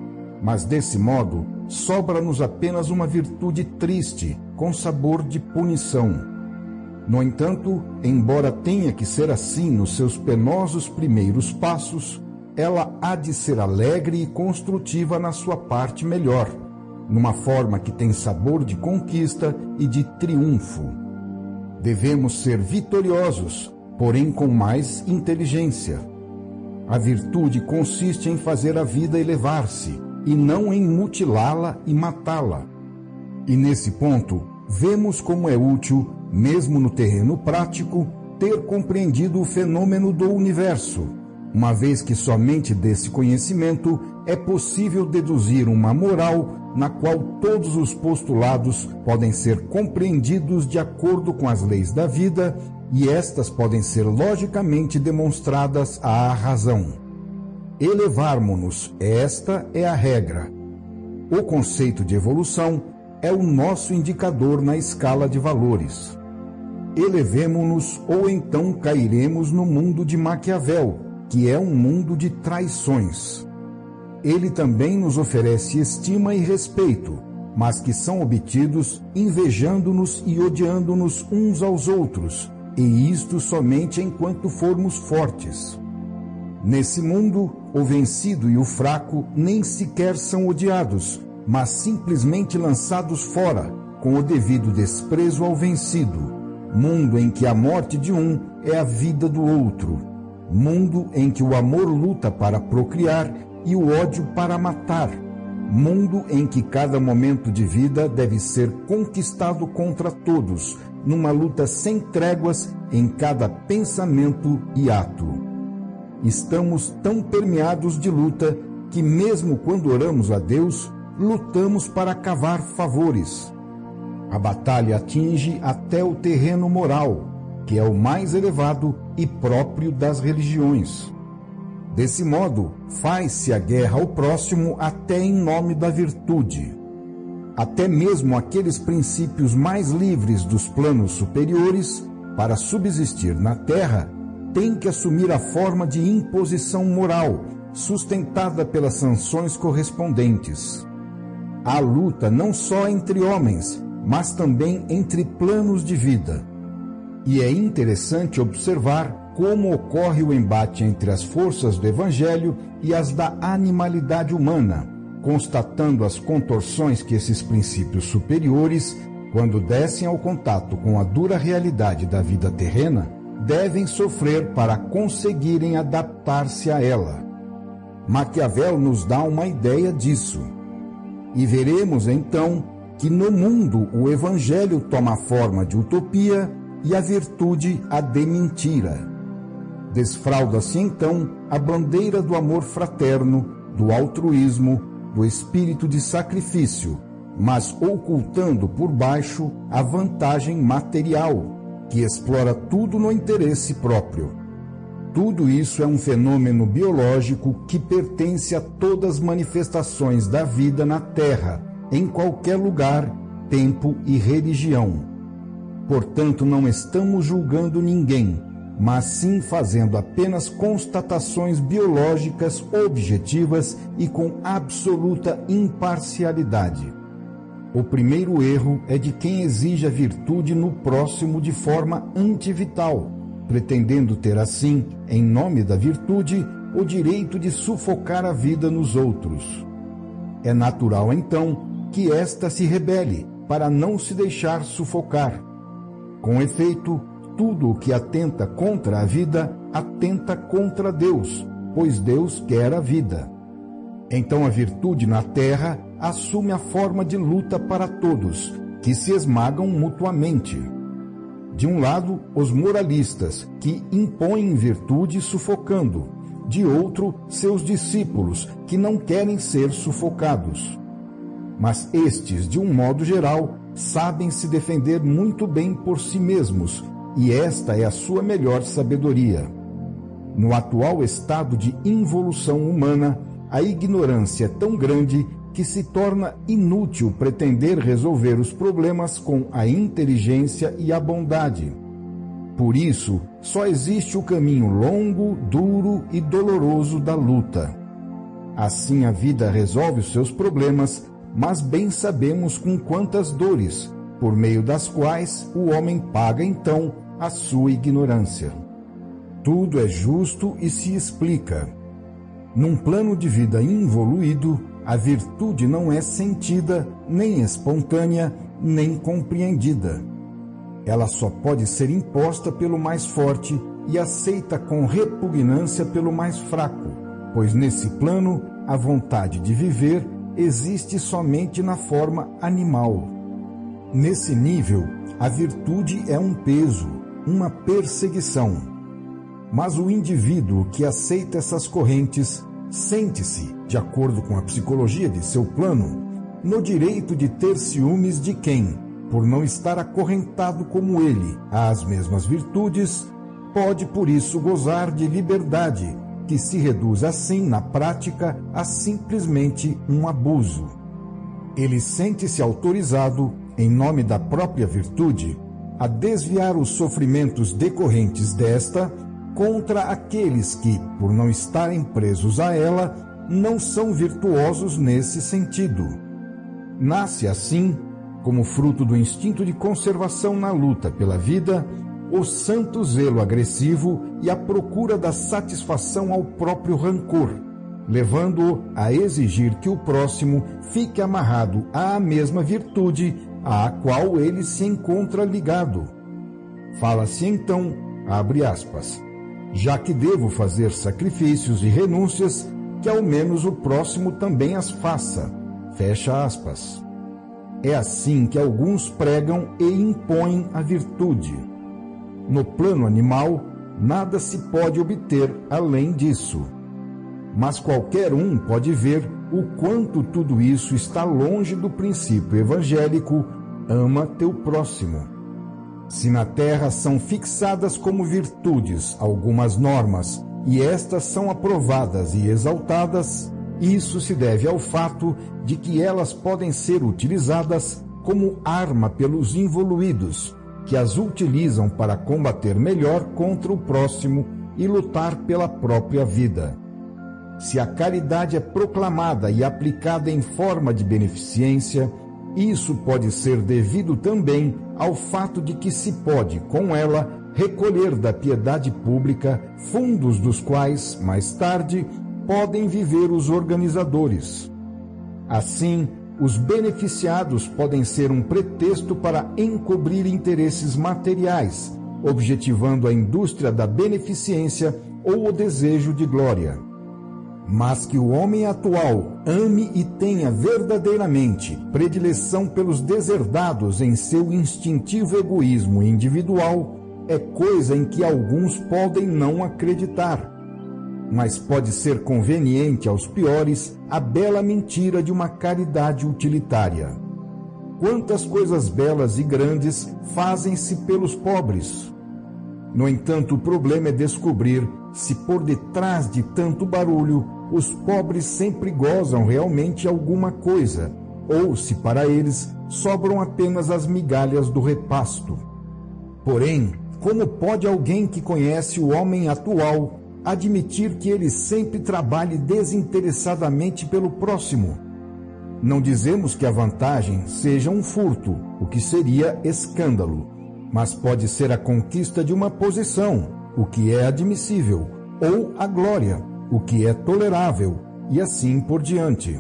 Mas desse modo, sobra-nos apenas uma virtude triste, com sabor de punição. No entanto, embora tenha que ser assim nos seus penosos primeiros passos, ela há de ser alegre e construtiva na sua parte melhor, numa forma que tem sabor de conquista e de triunfo. Devemos ser vitoriosos, porém com mais inteligência. A virtude consiste em fazer a vida elevar-se, e não em mutilá-la e matá-la. E nesse ponto, vemos como é útil, mesmo no terreno prático, ter compreendido o fenômeno do universo, uma vez que somente desse conhecimento é possível deduzir uma moral na qual todos os postulados podem ser compreendidos de acordo com as leis da vida, e estas podem ser logicamente demonstradas à razão. Elevarmo-nos, esta é a regra. O conceito de evolução é o nosso indicador na escala de valores. Elevemo-nos ou então cairemos no mundo de Maquiavel, que é um mundo de traições. Ele também nos oferece estima e respeito, mas que são obtidos invejando-nos e odiando-nos uns aos outros, e isto somente enquanto formos fortes. Nesse mundo, o vencido e o fraco nem sequer são odiados, mas simplesmente lançados fora, com o devido desprezo ao vencido. Mundo em que a morte de um é a vida do outro. Mundo em que o amor luta para procriar e o ódio para matar. Mundo em que cada momento de vida deve ser conquistado contra todos, numa luta sem tréguas em cada pensamento e ato. Estamos tão permeados de luta que mesmo quando oramos a Deus, lutamos para cavar favores. A batalha atinge até o terreno moral, que é o mais elevado e próprio das religiões. Desse modo, faz-se a guerra ao próximo até em nome da virtude. Até mesmo aqueles princípios mais livres dos planos superiores, para subsistir na terra, têm que assumir a forma de imposição moral, sustentada pelas sanções correspondentes. Há luta não só entre homens, mas também entre planos de vida. E é interessante observar como ocorre o embate entre as forças do Evangelho e as da animalidade humana, constatando as contorções que esses princípios superiores, quando descem ao contato com a dura realidade da vida terrena, devem sofrer para conseguirem adaptar-se a ela. Maquiavel nos dá uma ideia disso. E veremos então que no mundo o Evangelho toma a forma de utopia e a virtude a de mentira. Desfralda-se então a bandeira do amor fraterno, do altruísmo, do espírito de sacrifício, mas ocultando por baixo a vantagem material, que explora tudo no interesse próprio. Tudo isso é um fenômeno biológico que pertence a todas as manifestações da vida na Terra, em qualquer lugar, tempo e religião. Portanto, não estamos julgando ninguém, mas sim fazendo apenas constatações biológicas objetivas e com absoluta imparcialidade. O primeiro erro é de quem exige a virtude no próximo de forma antivital, pretendendo ter assim, em nome da virtude, o direito de sufocar a vida nos outros. É natural, então, que esta se rebele, para não se deixar sufocar. Com efeito, tudo o que atenta contra a vida, atenta contra Deus, pois Deus quer a vida. Então a virtude na terra assume a forma de luta para todos, que se esmagam mutuamente. De um lado, os moralistas, que impõem virtude sufocando. De outro, seus discípulos, que não querem ser sufocados. Mas estes, de um modo geral, sabem se defender muito bem por si mesmos, e esta é a sua melhor sabedoria. No atual estado de involução humana, a ignorância é tão grande que se torna inútil pretender resolver os problemas com a inteligência e a bondade. Por isso, só existe o caminho longo, duro e doloroso da luta. Assim a vida resolve os seus problemas, mas bem sabemos com quantas dores, por meio das quais o homem paga então a sua ignorância. Tudo é justo e se explica. Num plano de vida involuído, a virtude não é sentida, nem espontânea, nem compreendida. Ela só pode ser imposta pelo mais forte e aceita com repugnância pelo mais fraco, pois nesse plano a vontade de viver existe somente na forma animal. Nesse nível, a virtude é um peso, uma perseguição. Mas o indivíduo que aceita essas correntes sente-se, de acordo com a psicologia de seu plano, no direito de ter ciúmes de quem, por não estar acorrentado como ele às mesmas virtudes, pode por isso gozar de liberdade, que se reduz assim, na prática, a simplesmente um abuso. Ele sente-se autorizado, em nome da própria virtude, a desviar os sofrimentos decorrentes desta contra aqueles que, por não estarem presos a ela, não são virtuosos nesse sentido. Nasce assim, como fruto do instinto de conservação na luta pela vida, o santo zelo agressivo e a procura da satisfação ao próprio rancor, levando-o a exigir que o próximo fique amarrado à mesma virtude à qual ele se encontra ligado. Fala-se então, abre aspas, já que devo fazer sacrifícios e renúncias, que ao menos o próximo também as faça. Fecha aspas. É assim que alguns pregam e impõem a virtude. No plano animal, nada se pode obter além disso. Mas qualquer um pode ver o quanto tudo isso está longe do princípio evangélico: ama teu próximo. Se na terra são fixadas como virtudes algumas normas e estas são aprovadas e exaltadas, isso se deve ao fato de que elas podem ser utilizadas como arma pelos involuídos, que as utilizam para combater melhor contra o próximo e lutar pela própria vida. Se a caridade é proclamada e aplicada em forma de beneficência, isso pode ser devido também ao fato de que se pode, com ela, recolher da piedade pública fundos dos quais, mais tarde, podem viver os organizadores. Assim, os beneficiados podem ser um pretexto para encobrir interesses materiais, objetivando a indústria da beneficência ou o desejo de glória. Mas que o homem atual ame e tenha verdadeiramente predileção pelos deserdados em seu instintivo egoísmo individual é coisa em que alguns podem não acreditar. Mas pode ser conveniente aos piores a bela mentira de uma caridade utilitária. Quantas coisas belas e grandes fazem-se pelos pobres! No entanto, o problema é descobrir se por detrás de tanto barulho os pobres sempre gozam realmente alguma coisa, ou se para eles sobram apenas as migalhas do repasto. Porém, como pode alguém que conhece o homem atual admitir que ele sempre trabalhe desinteressadamente pelo próximo? Não dizemos que a vantagem seja um furto, o que seria escândalo, mas pode ser a conquista de uma posição, o que é admissível, ou a glória, o que é tolerável, e assim por diante.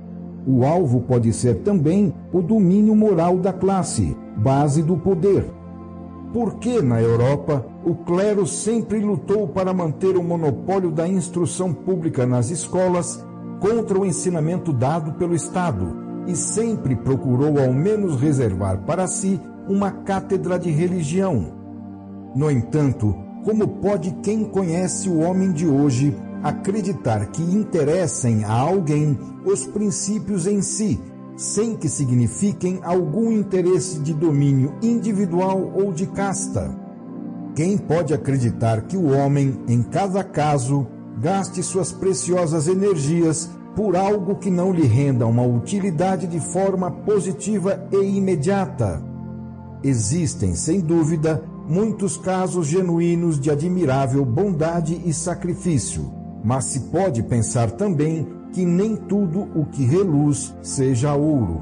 O alvo pode ser também o domínio moral da classe, base do poder. Por que, na Europa, o clero sempre lutou para manter o monopólio da instrução pública nas escolas contra o ensinamento dado pelo Estado e sempre procurou ao menos reservar para si uma cátedra de religião? No entanto, como pode quem conhece o homem de hoje acreditar que interessem a alguém os princípios em si, sem que signifiquem algum interesse de domínio individual ou de casta? Quem pode acreditar que o homem, em cada caso, gaste suas preciosas energias por algo que não lhe renda uma utilidade de forma positiva e imediata? Existem, sem dúvida, muitos casos genuínos de admirável bondade e sacrifício, mas se pode pensar também que nem tudo o que reluz seja ouro.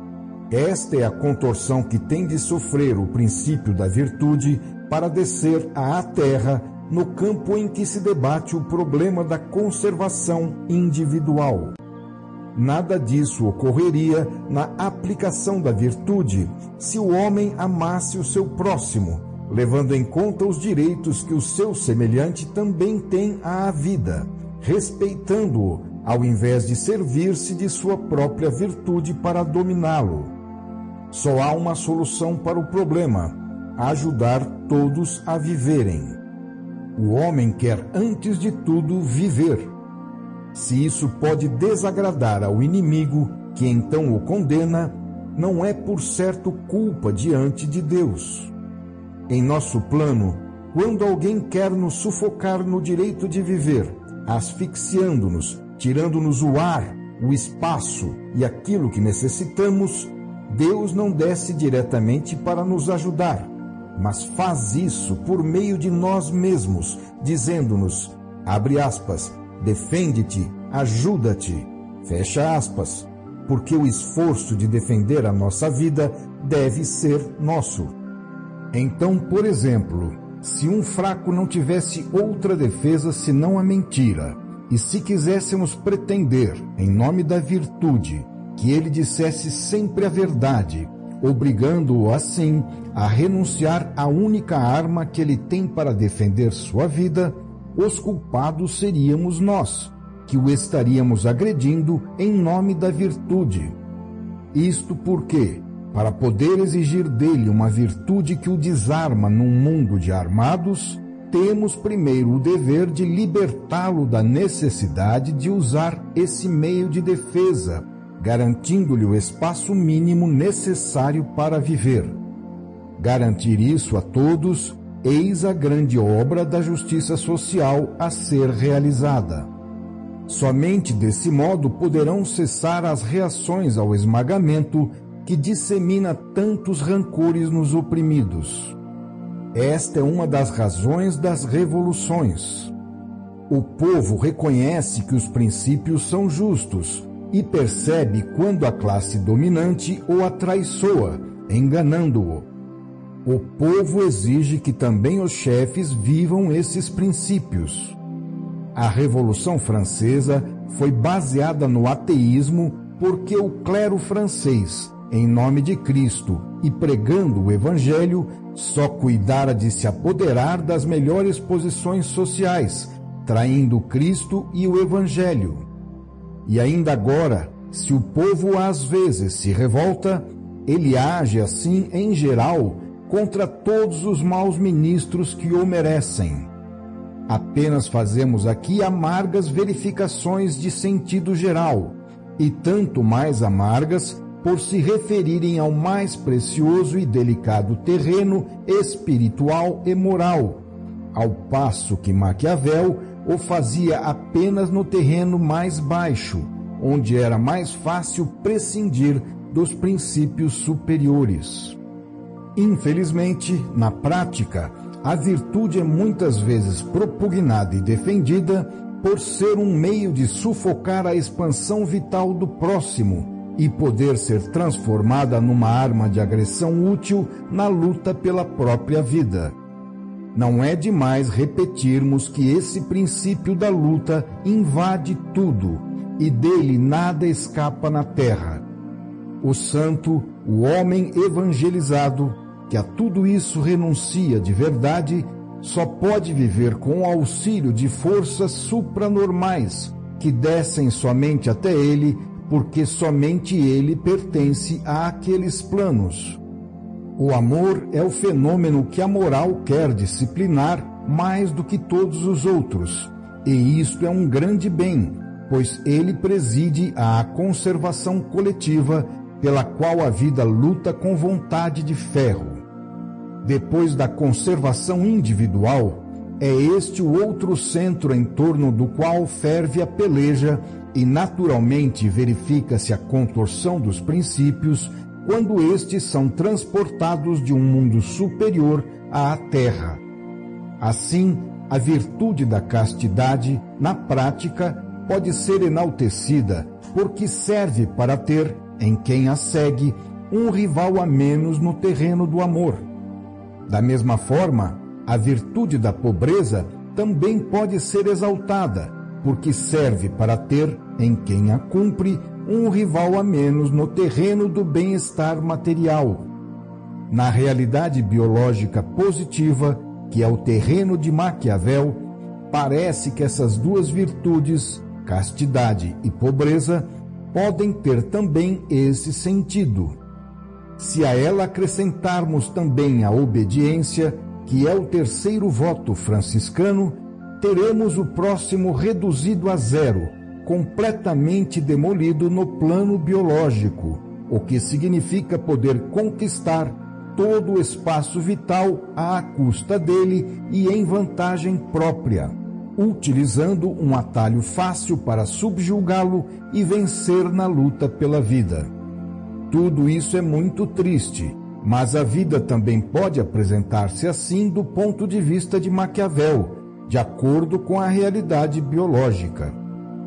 Esta é a contorção que tem de sofrer o princípio da virtude para descer à terra no campo em que se debate o problema da conservação individual. Nada disso ocorreria na aplicação da virtude se o homem amasse o seu próximo, levando em conta os direitos que o seu semelhante também tem à vida, respeitando-o, ao invés de servir-se de sua própria virtude para dominá-lo. Só há uma solução para o problema: ajudar todos a viverem. O homem quer, antes de tudo, viver. Se isso pode desagradar ao inimigo, que então o condena, não é por certo culpa diante de Deus. Em nosso plano, quando alguém quer nos sufocar no direito de viver, asfixiando-nos, tirando-nos o ar, o espaço e aquilo que necessitamos, Deus não desce diretamente para nos ajudar, mas faz isso por meio de nós mesmos, dizendo-nos, abre aspas, defende-te, ajuda-te, fecha aspas, porque o esforço de defender a nossa vida deve ser nosso. Então, por exemplo, se um fraco não tivesse outra defesa senão a mentira, e se quiséssemos pretender, em nome da virtude, que ele dissesse sempre a verdade, obrigando-o assim a renunciar à única arma que ele tem para defender sua vida, os culpados seríamos nós, que o estaríamos agredindo em nome da virtude. Isto porque, para poder exigir dele uma virtude que o desarma num mundo de armados, temos primeiro o dever de libertá-lo da necessidade de usar esse meio de defesa, garantindo-lhe o espaço mínimo necessário para viver. Garantir isso a todos, eis a grande obra da justiça social a ser realizada. Somente desse modo poderão cessar as reações ao esmagamento que dissemina tantos rancores nos oprimidos. Esta é uma das razões das revoluções. O povo reconhece que os princípios são justos e percebe quando a classe dominante o atraiçoa, enganando-o. O povo exige que também os chefes vivam esses princípios. A Revolução Francesa foi baseada no ateísmo porque o clero francês, em nome de Cristo e pregando o Evangelho, só cuidara de se apoderar das melhores posições sociais, traindo Cristo e o Evangelho. E ainda agora, se o povo às vezes se revolta, ele age assim em geral contra todos os maus ministros que o merecem. Apenas fazemos aqui amargas verificações de sentido geral, e tanto mais amargas por se referirem ao mais precioso e delicado terreno espiritual e moral, ao passo que Maquiavel o fazia apenas no terreno mais baixo, onde era mais fácil prescindir dos princípios superiores. Infelizmente, na prática, a virtude é muitas vezes propugnada e defendida por ser um meio de sufocar a expansão vital do próximo e poder ser transformada numa arma de agressão útil na luta pela própria vida. Não é demais repetirmos que esse princípio da luta invade tudo e dele nada escapa na terra. O santo, o homem evangelizado, que a tudo isso renuncia de verdade, só pode viver com o auxílio de forças supranormais que descem somente até ele, porque somente ele pertence àqueles planos. O amor é o fenômeno que a moral quer disciplinar mais do que todos os outros, e isto é um grande bem, pois ele preside à conservação coletiva pela qual a vida luta com vontade de ferro. Depois da conservação individual, é este o outro centro em torno do qual ferve a peleja e naturalmente verifica-se a contorção dos princípios quando estes são transportados de um mundo superior à terra. Assim, a virtude da castidade, na prática, pode ser enaltecida porque serve para ter, em quem a segue, um rival a menos no terreno do amor. Da mesma forma, a virtude da pobreza também pode ser exaltada, porque serve para ter, em quem a cumpre, um rival a menos no terreno do bem-estar material. Na realidade biológica positiva, que é o terreno de Maquiavel, parece que essas duas virtudes, castidade e pobreza, podem ter também esse sentido. Se a ela acrescentarmos também a obediência, que é o terceiro voto franciscano, teremos o próximo reduzido a zero, completamente demolido no plano biológico, o que significa poder conquistar todo o espaço vital à custa dele e em vantagem própria, utilizando um atalho fácil para subjugá-lo e vencer na luta pela vida. Tudo isso é muito triste, mas a vida também pode apresentar-se assim do ponto de vista de Maquiavel, de acordo com a realidade biológica.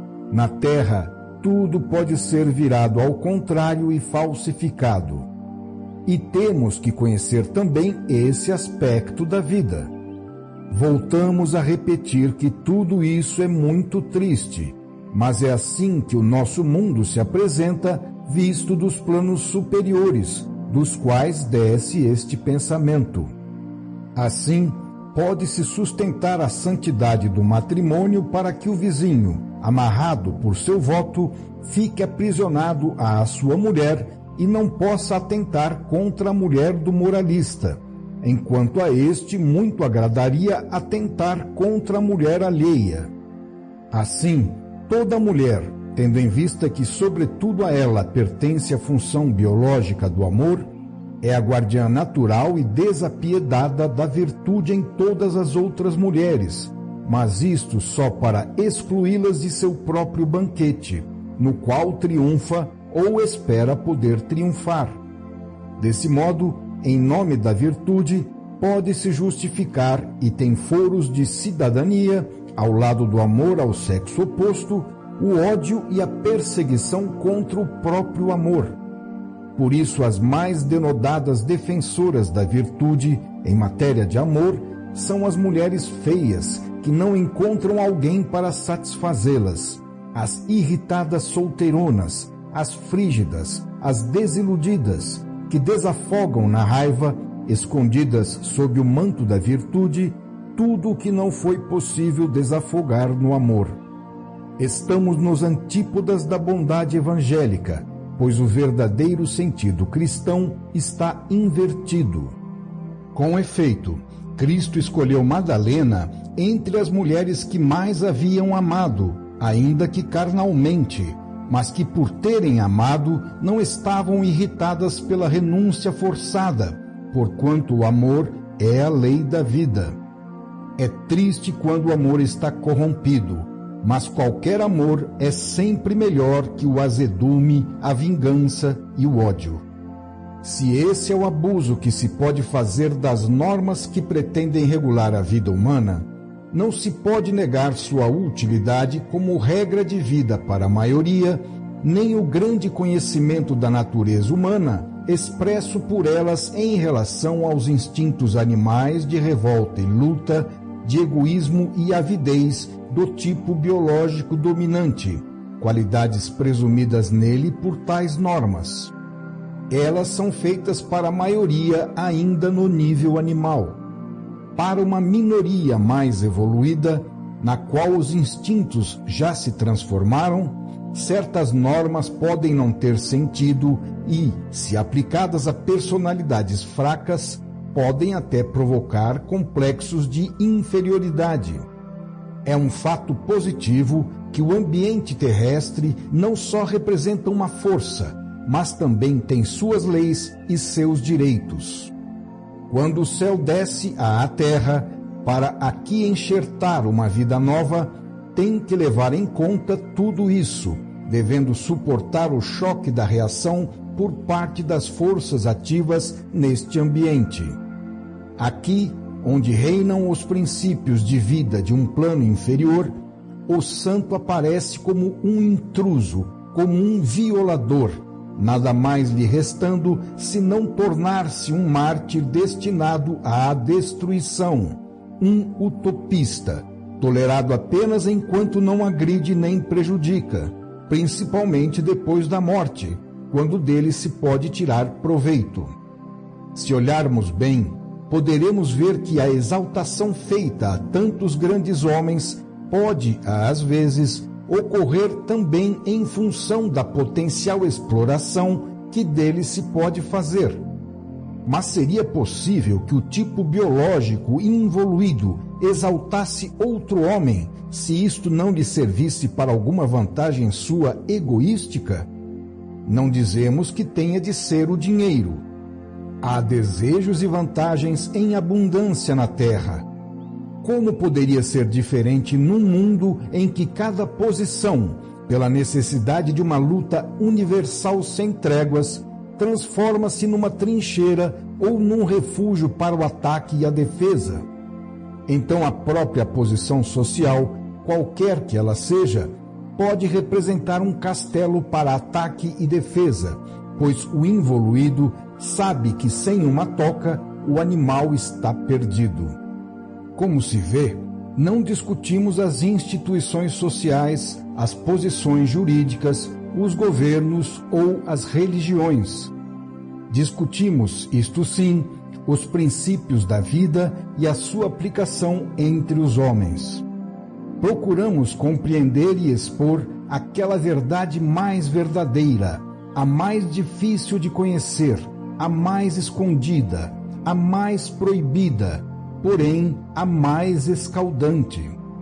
Na Terra, tudo pode ser virado ao contrário e falsificado. E temos que conhecer também esse aspecto da vida. Voltamos a repetir que tudo isso é muito triste, mas é assim que o nosso mundo se apresenta, visto dos planos superiores, dos quais desce este pensamento. Assim, pode-se sustentar a santidade do matrimônio para que o vizinho, amarrado por seu voto, fique aprisionado à sua mulher e não possa atentar contra a mulher do moralista, enquanto a este muito agradaria atentar contra a mulher alheia. Assim, toda mulher, tendo em vista que sobretudo a ela pertence a função biológica do amor, é a guardiã natural e desapiedada da virtude em todas as outras mulheres, mas isto só para excluí-las de seu próprio banquete, no qual triunfa ou espera poder triunfar. Desse modo, em nome da virtude, pode-se justificar e tem foros de cidadania ao lado do amor ao sexo oposto, o ódio e a perseguição contra o próprio amor. Por isso, as mais denodadas defensoras da virtude em matéria de amor são as mulheres feias, que não encontram alguém para satisfazê-las, as irritadas solteironas, as frígidas, as desiludidas, que desafogam na raiva, escondidas sob o manto da virtude, tudo o que não foi possível desafogar no amor. Estamos nos antípodas da bondade evangélica, pois o verdadeiro sentido cristão está invertido. Com efeito, Cristo escolheu Madalena entre as mulheres que mais haviam amado, ainda que carnalmente, mas que por terem amado não estavam irritadas pela renúncia forçada, porquanto o amor é a lei da vida. É triste quando o amor está corrompido, mas qualquer amor é sempre melhor que o azedume, a vingança e o ódio. Se esse é o abuso que se pode fazer das normas que pretendem regular a vida humana, não se pode negar sua utilidade como regra de vida para a maioria, nem o grande conhecimento da natureza humana expresso por elas em relação aos instintos animais de revolta e luta, de egoísmo e avidez do tipo biológico dominante, qualidades presumidas nele por tais normas. Elas são feitas para a maioria ainda no nível animal. Para uma minoria mais evoluída, na qual os instintos já se transformaram, certas normas podem não ter sentido e, se aplicadas a personalidades fracas, podem até provocar complexos de inferioridade. É um fato positivo que o ambiente terrestre não só representa uma força, mas também tem suas leis e seus direitos. Quando o céu desce à terra para aqui enxertar uma vida nova, tem que levar em conta tudo isso, devendo suportar o choque da reação por parte das forças ativas neste ambiente. Aqui, onde reinam os princípios de vida de um plano inferior, o santo aparece como um intruso, como um violador, nada mais lhe restando senão tornar-se um mártir destinado à destruição, um utopista, tolerado apenas enquanto não agride nem prejudica, principalmente depois da morte, quando dele se pode tirar proveito. Se olharmos bem, poderemos ver que a exaltação feita a tantos grandes homens pode, às vezes, ocorrer também em função da potencial exploração que dele se pode fazer. Mas seria possível que o tipo biológico involuído exaltasse outro homem se isto não lhe servisse para alguma vantagem sua egoística? Não dizemos que tenha de ser o dinheiro. Há desejos e vantagens em abundância na Terra. Como poderia ser diferente num mundo em que cada posição, pela necessidade de uma luta universal sem tréguas, transforma-se numa trincheira ou num refúgio para o ataque e a defesa? Então a própria posição social, qualquer que ela seja, pode representar um castelo para ataque e defesa, pois o involuído sabe que sem uma toca o animal está perdido. Como se vê, não discutimos as instituições sociais, as posições jurídicas, os governos ou as religiões. Discutimos, isto sim, os princípios da vida e a sua aplicação entre os homens. Procuramos compreender e expor aquela verdade mais verdadeira, a mais difícil de conhecer, a mais escondida, a mais proibida, porém a mais escaldante.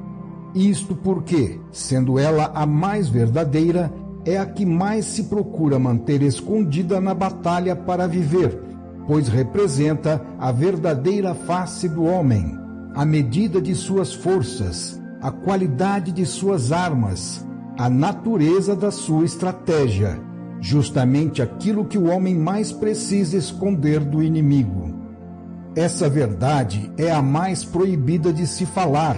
Isto porque, sendo ela a mais verdadeira, é a que mais se procura manter escondida na batalha para viver, pois representa a verdadeira face do homem, a medida de suas forças, a qualidade de suas armas, a natureza da sua estratégia, justamente aquilo que o homem mais precisa esconder do inimigo. Essa verdade é a mais proibida de se falar,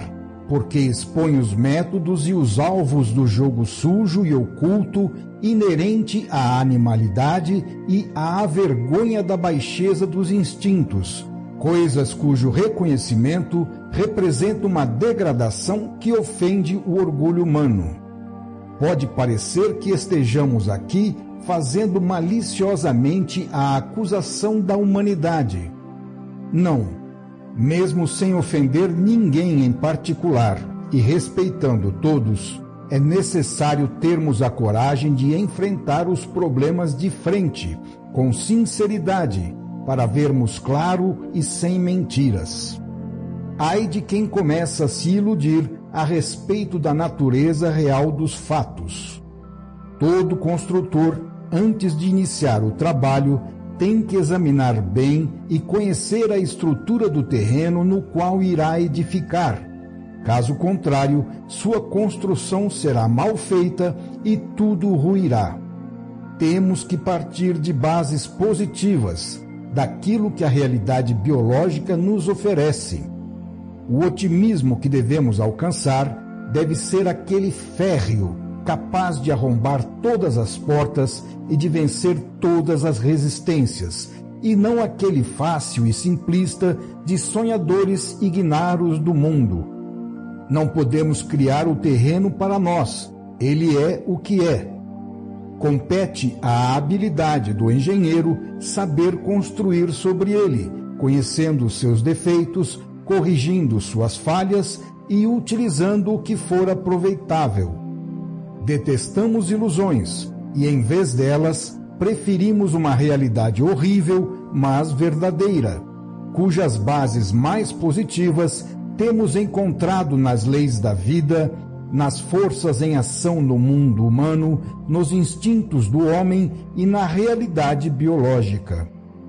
porque expõe os métodos e os alvos do jogo sujo e oculto inerente à animalidade e à vergonha da baixeza dos instintos, coisas cujo reconhecimento representa uma degradação que ofende o orgulho humano. Pode parecer que estejamos aqui fazendo maliciosamente a acusação da humanidade. Não, mesmo sem ofender ninguém em particular e respeitando todos, é necessário termos a coragem de enfrentar os problemas de frente, com sinceridade, para vermos claro e sem mentiras. Ai de quem começa a se iludir a respeito da natureza real dos fatos. Todo construtor, antes de iniciar o trabalho, tem que examinar bem e conhecer a estrutura do terreno no qual irá edificar. Caso contrário, sua construção será mal feita e tudo ruirá. Temos que partir de bases positivas, daquilo que a realidade biológica nos oferece. O otimismo que devemos alcançar deve ser aquele férreo, capaz de arrombar todas as portas e de vencer todas as resistências, e não aquele fácil e simplista de sonhadores ignaros do mundo. Não podemos criar o terreno para nós, ele é o que é. Compete à habilidade do engenheiro saber construir sobre ele, conhecendo seus defeitos, corrigindo suas falhas e utilizando o que for aproveitável. Detestamos ilusões e, em vez delas, preferimos uma realidade horrível, mas verdadeira, cujas bases mais positivas temos encontrado nas leis da vida, nas forças em ação no mundo humano, nos instintos do homem e na realidade biológica.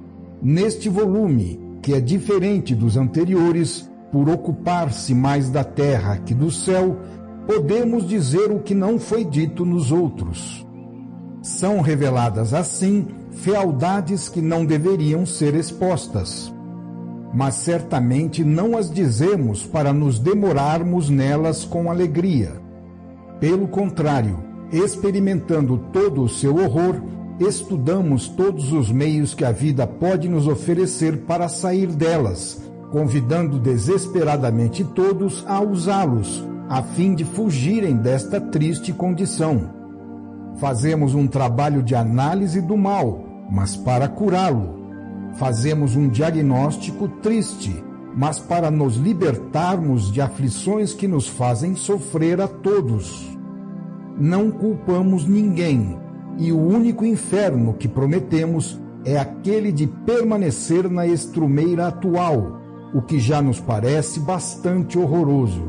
Neste volume, que é diferente dos anteriores, por ocupar-se mais da terra que do céu, podemos dizer o que não foi dito nos outros. São reveladas assim fealdades que não deveriam ser expostas. Mas certamente não as dizemos para nos demorarmos nelas com alegria. Pelo contrário, experimentando todo o seu horror, estudamos todos os meios que a vida pode nos oferecer para sair delas, convidando desesperadamente todos a usá-los, a fim de fugirem desta triste condição. Fazemos um trabalho de análise do mal, mas para curá-lo. Fazemos um diagnóstico triste, mas para nos libertarmos de aflições que nos fazem sofrer a todos. Não culpamos ninguém, e o único inferno que prometemos é aquele de permanecer na estrumeira atual, o que já nos parece bastante horroroso.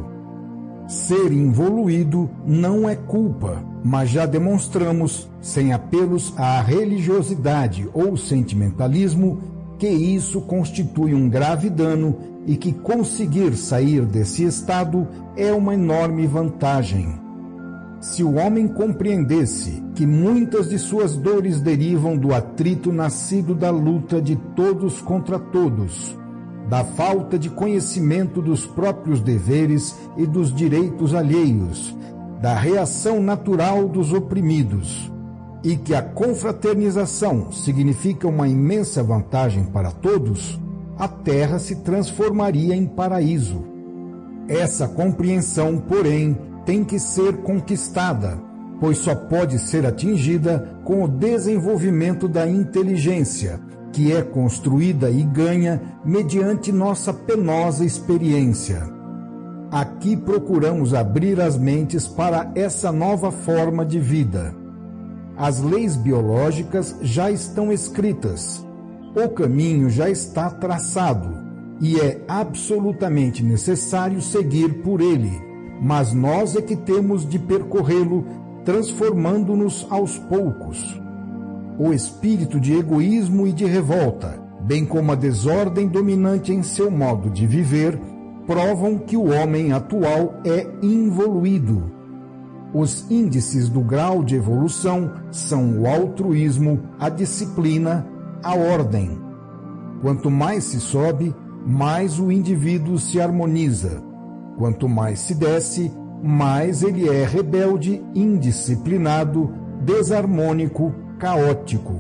Ser involuído não é culpa, mas já demonstramos, sem apelos à religiosidade ou sentimentalismo, que isso constitui um grave dano e que conseguir sair desse estado é uma enorme vantagem. Se o homem compreendesse que muitas de suas dores derivam do atrito nascido da luta de todos contra todos, da falta de conhecimento dos próprios deveres e dos direitos alheios, da reação natural dos oprimidos, e que a confraternização significa uma imensa vantagem para todos, a terra se transformaria em paraíso. Essa compreensão, porém, tem que ser conquistada, pois só pode ser atingida com o desenvolvimento da inteligência, que é construída e ganha mediante nossa penosa experiência. Aqui procuramos abrir as mentes para essa nova forma de vida. As leis biológicas já estão escritas, o caminho já está traçado e é absolutamente necessário seguir por ele, mas nós é que temos de percorrê-lo, transformando-nos aos poucos. O espírito de egoísmo e de revolta, bem como a desordem dominante em seu modo de viver, provam que o homem atual é involuído. Os índices do grau de evolução são o altruísmo, a disciplina, a ordem. Quanto mais se sobe, mais o indivíduo se harmoniza. Quanto mais se desce, mais ele é rebelde, indisciplinado, desarmônico, caótico.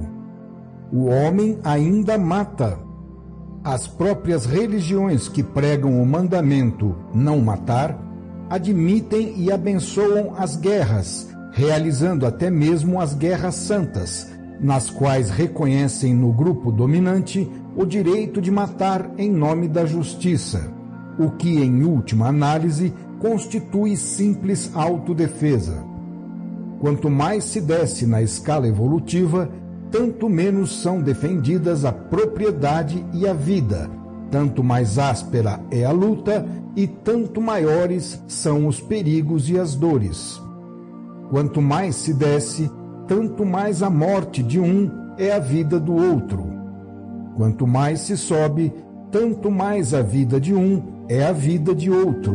O homem ainda mata. As próprias religiões que pregam o mandamento não matar, admitem e abençoam as guerras, realizando até mesmo as guerras santas, nas quais reconhecem no grupo dominante o direito de matar em nome da justiça, o que, em última análise, constitui simples autodefesa. Quanto mais se desce na escala evolutiva, tanto menos são defendidas a propriedade e a vida, tanto mais áspera é a luta e tanto maiores são os perigos e as dores. Quanto mais se desce, tanto mais a morte de um é a vida do outro. Quanto mais se sobe, tanto mais a vida de um é a vida de outro.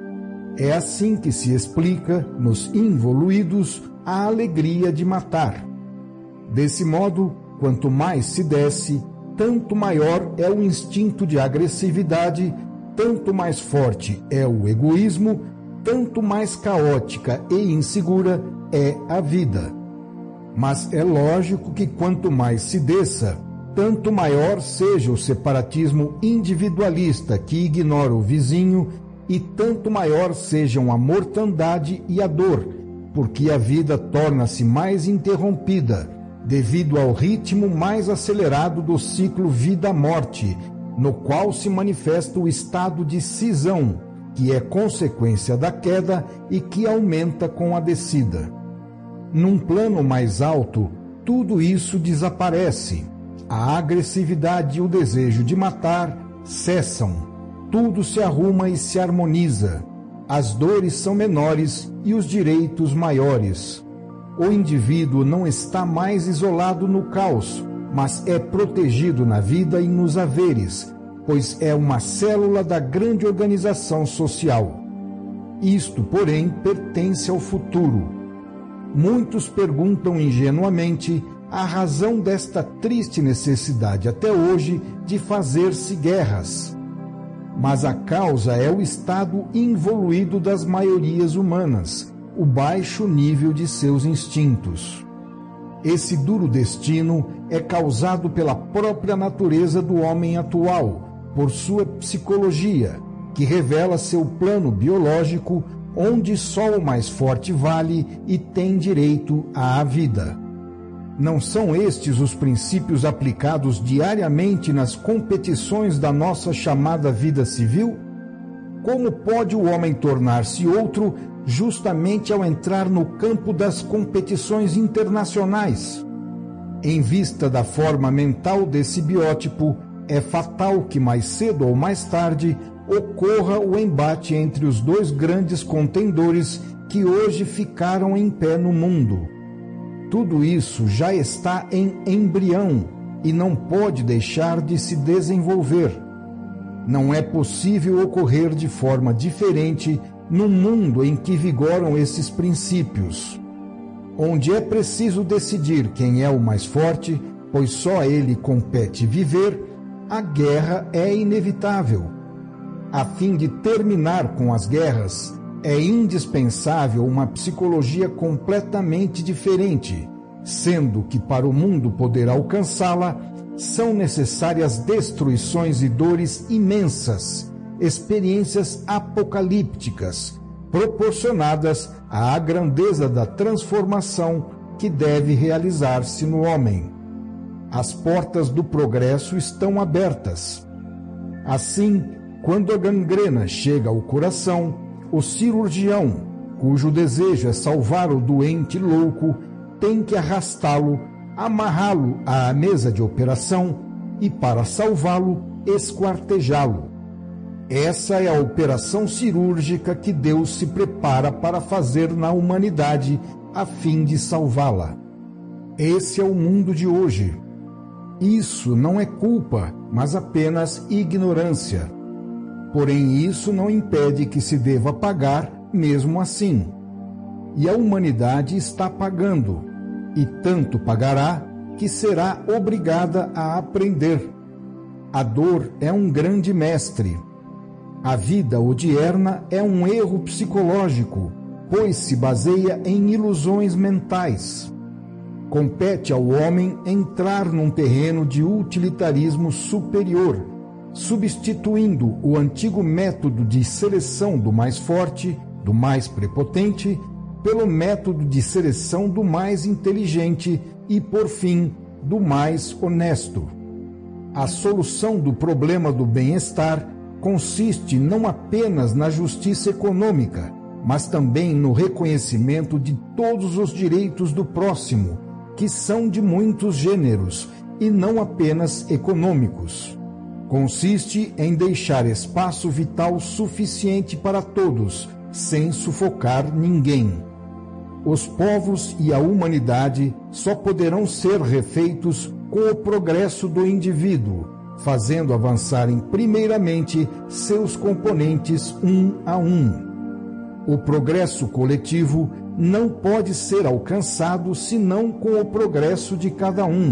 É assim que se explica, nos involuídos, a alegria de matar. Desse modo, quanto mais se desce, tanto maior é o instinto de agressividade, tanto mais forte é o egoísmo, tanto mais caótica e insegura é a vida. Mas é lógico que quanto mais se desça, tanto maior seja o separatismo individualista que ignora o vizinho e tanto maior sejam a mortandade e a dor, porque a vida torna-se mais interrompida, devido ao ritmo mais acelerado do ciclo vida-morte, no qual se manifesta o estado de cisão, que é consequência da queda e que aumenta com a descida. Num plano mais alto, tudo isso desaparece. A agressividade e o desejo de matar cessam. Tudo se arruma e se harmoniza. As dores são menores e os direitos maiores. O indivíduo não está mais isolado no caos, mas é protegido na vida e nos haveres, pois é uma célula da grande organização social. Isto, porém, pertence ao futuro. Muitos perguntam ingenuamente a razão desta triste necessidade até hoje de fazer-se guerras. Mas a causa é o estado involuído das maiorias humanas, o baixo nível de seus instintos. Esse duro destino é causado pela própria natureza do homem atual, por sua psicologia, que revela seu plano biológico, onde só o mais forte vale e tem direito à vida. Não são estes os princípios aplicados diariamente nas competições da nossa chamada vida civil? Como pode o homem tornar-se outro justamente ao entrar no campo das competições internacionais? Em vista da forma mental desse biótipo, é fatal que mais cedo ou mais tarde ocorra o embate entre os dois grandes contendores que hoje ficaram em pé no mundo. Tudo isso já está em embrião e não pode deixar de se desenvolver. Não é possível ocorrer de forma diferente no mundo em que vigoram esses princípios, onde é preciso decidir quem é o mais forte, pois só a ele compete viver. A guerra é inevitável. A fim de terminar com as guerras, é indispensável uma psicologia completamente diferente, sendo que para o mundo poder alcançá-la, são necessárias destruições e dores imensas, experiências apocalípticas, proporcionadas à grandeza da transformação que deve realizar-se no homem. As portas do progresso estão abertas. Assim, quando a gangrena chega ao coração, o cirurgião, cujo desejo é salvar o doente louco, tem que arrastá-lo, amarrá-lo à mesa de operação e, para salvá-lo, esquartejá-lo. Essa é a operação cirúrgica que Deus se prepara para fazer na humanidade a fim de salvá-la. Esse é o mundo de hoje. Isso não é culpa, mas apenas ignorância. Porém, isso não impede que se deva pagar mesmo assim. E a humanidade está pagando, e tanto pagará que será obrigada a aprender. A dor é um grande mestre. A vida odierna é um erro psicológico, pois se baseia em ilusões mentais. Compete ao homem entrar num terreno de utilitarismo superior, substituindo o antigo método de seleção do mais forte, do mais prepotente, pelo método de seleção do mais inteligente e, por fim, do mais honesto. A solução do problema do bem-estar consiste não apenas na justiça econômica, mas também no reconhecimento de todos os direitos do próximo, que são de muitos gêneros e não apenas econômicos. Consiste em deixar espaço vital suficiente para todos, sem sufocar ninguém. Os povos e a humanidade só poderão ser refeitos com o progresso do indivíduo, fazendo avançarem primeiramente seus componentes um a um. O progresso coletivo não pode ser alcançado senão com o progresso de cada um.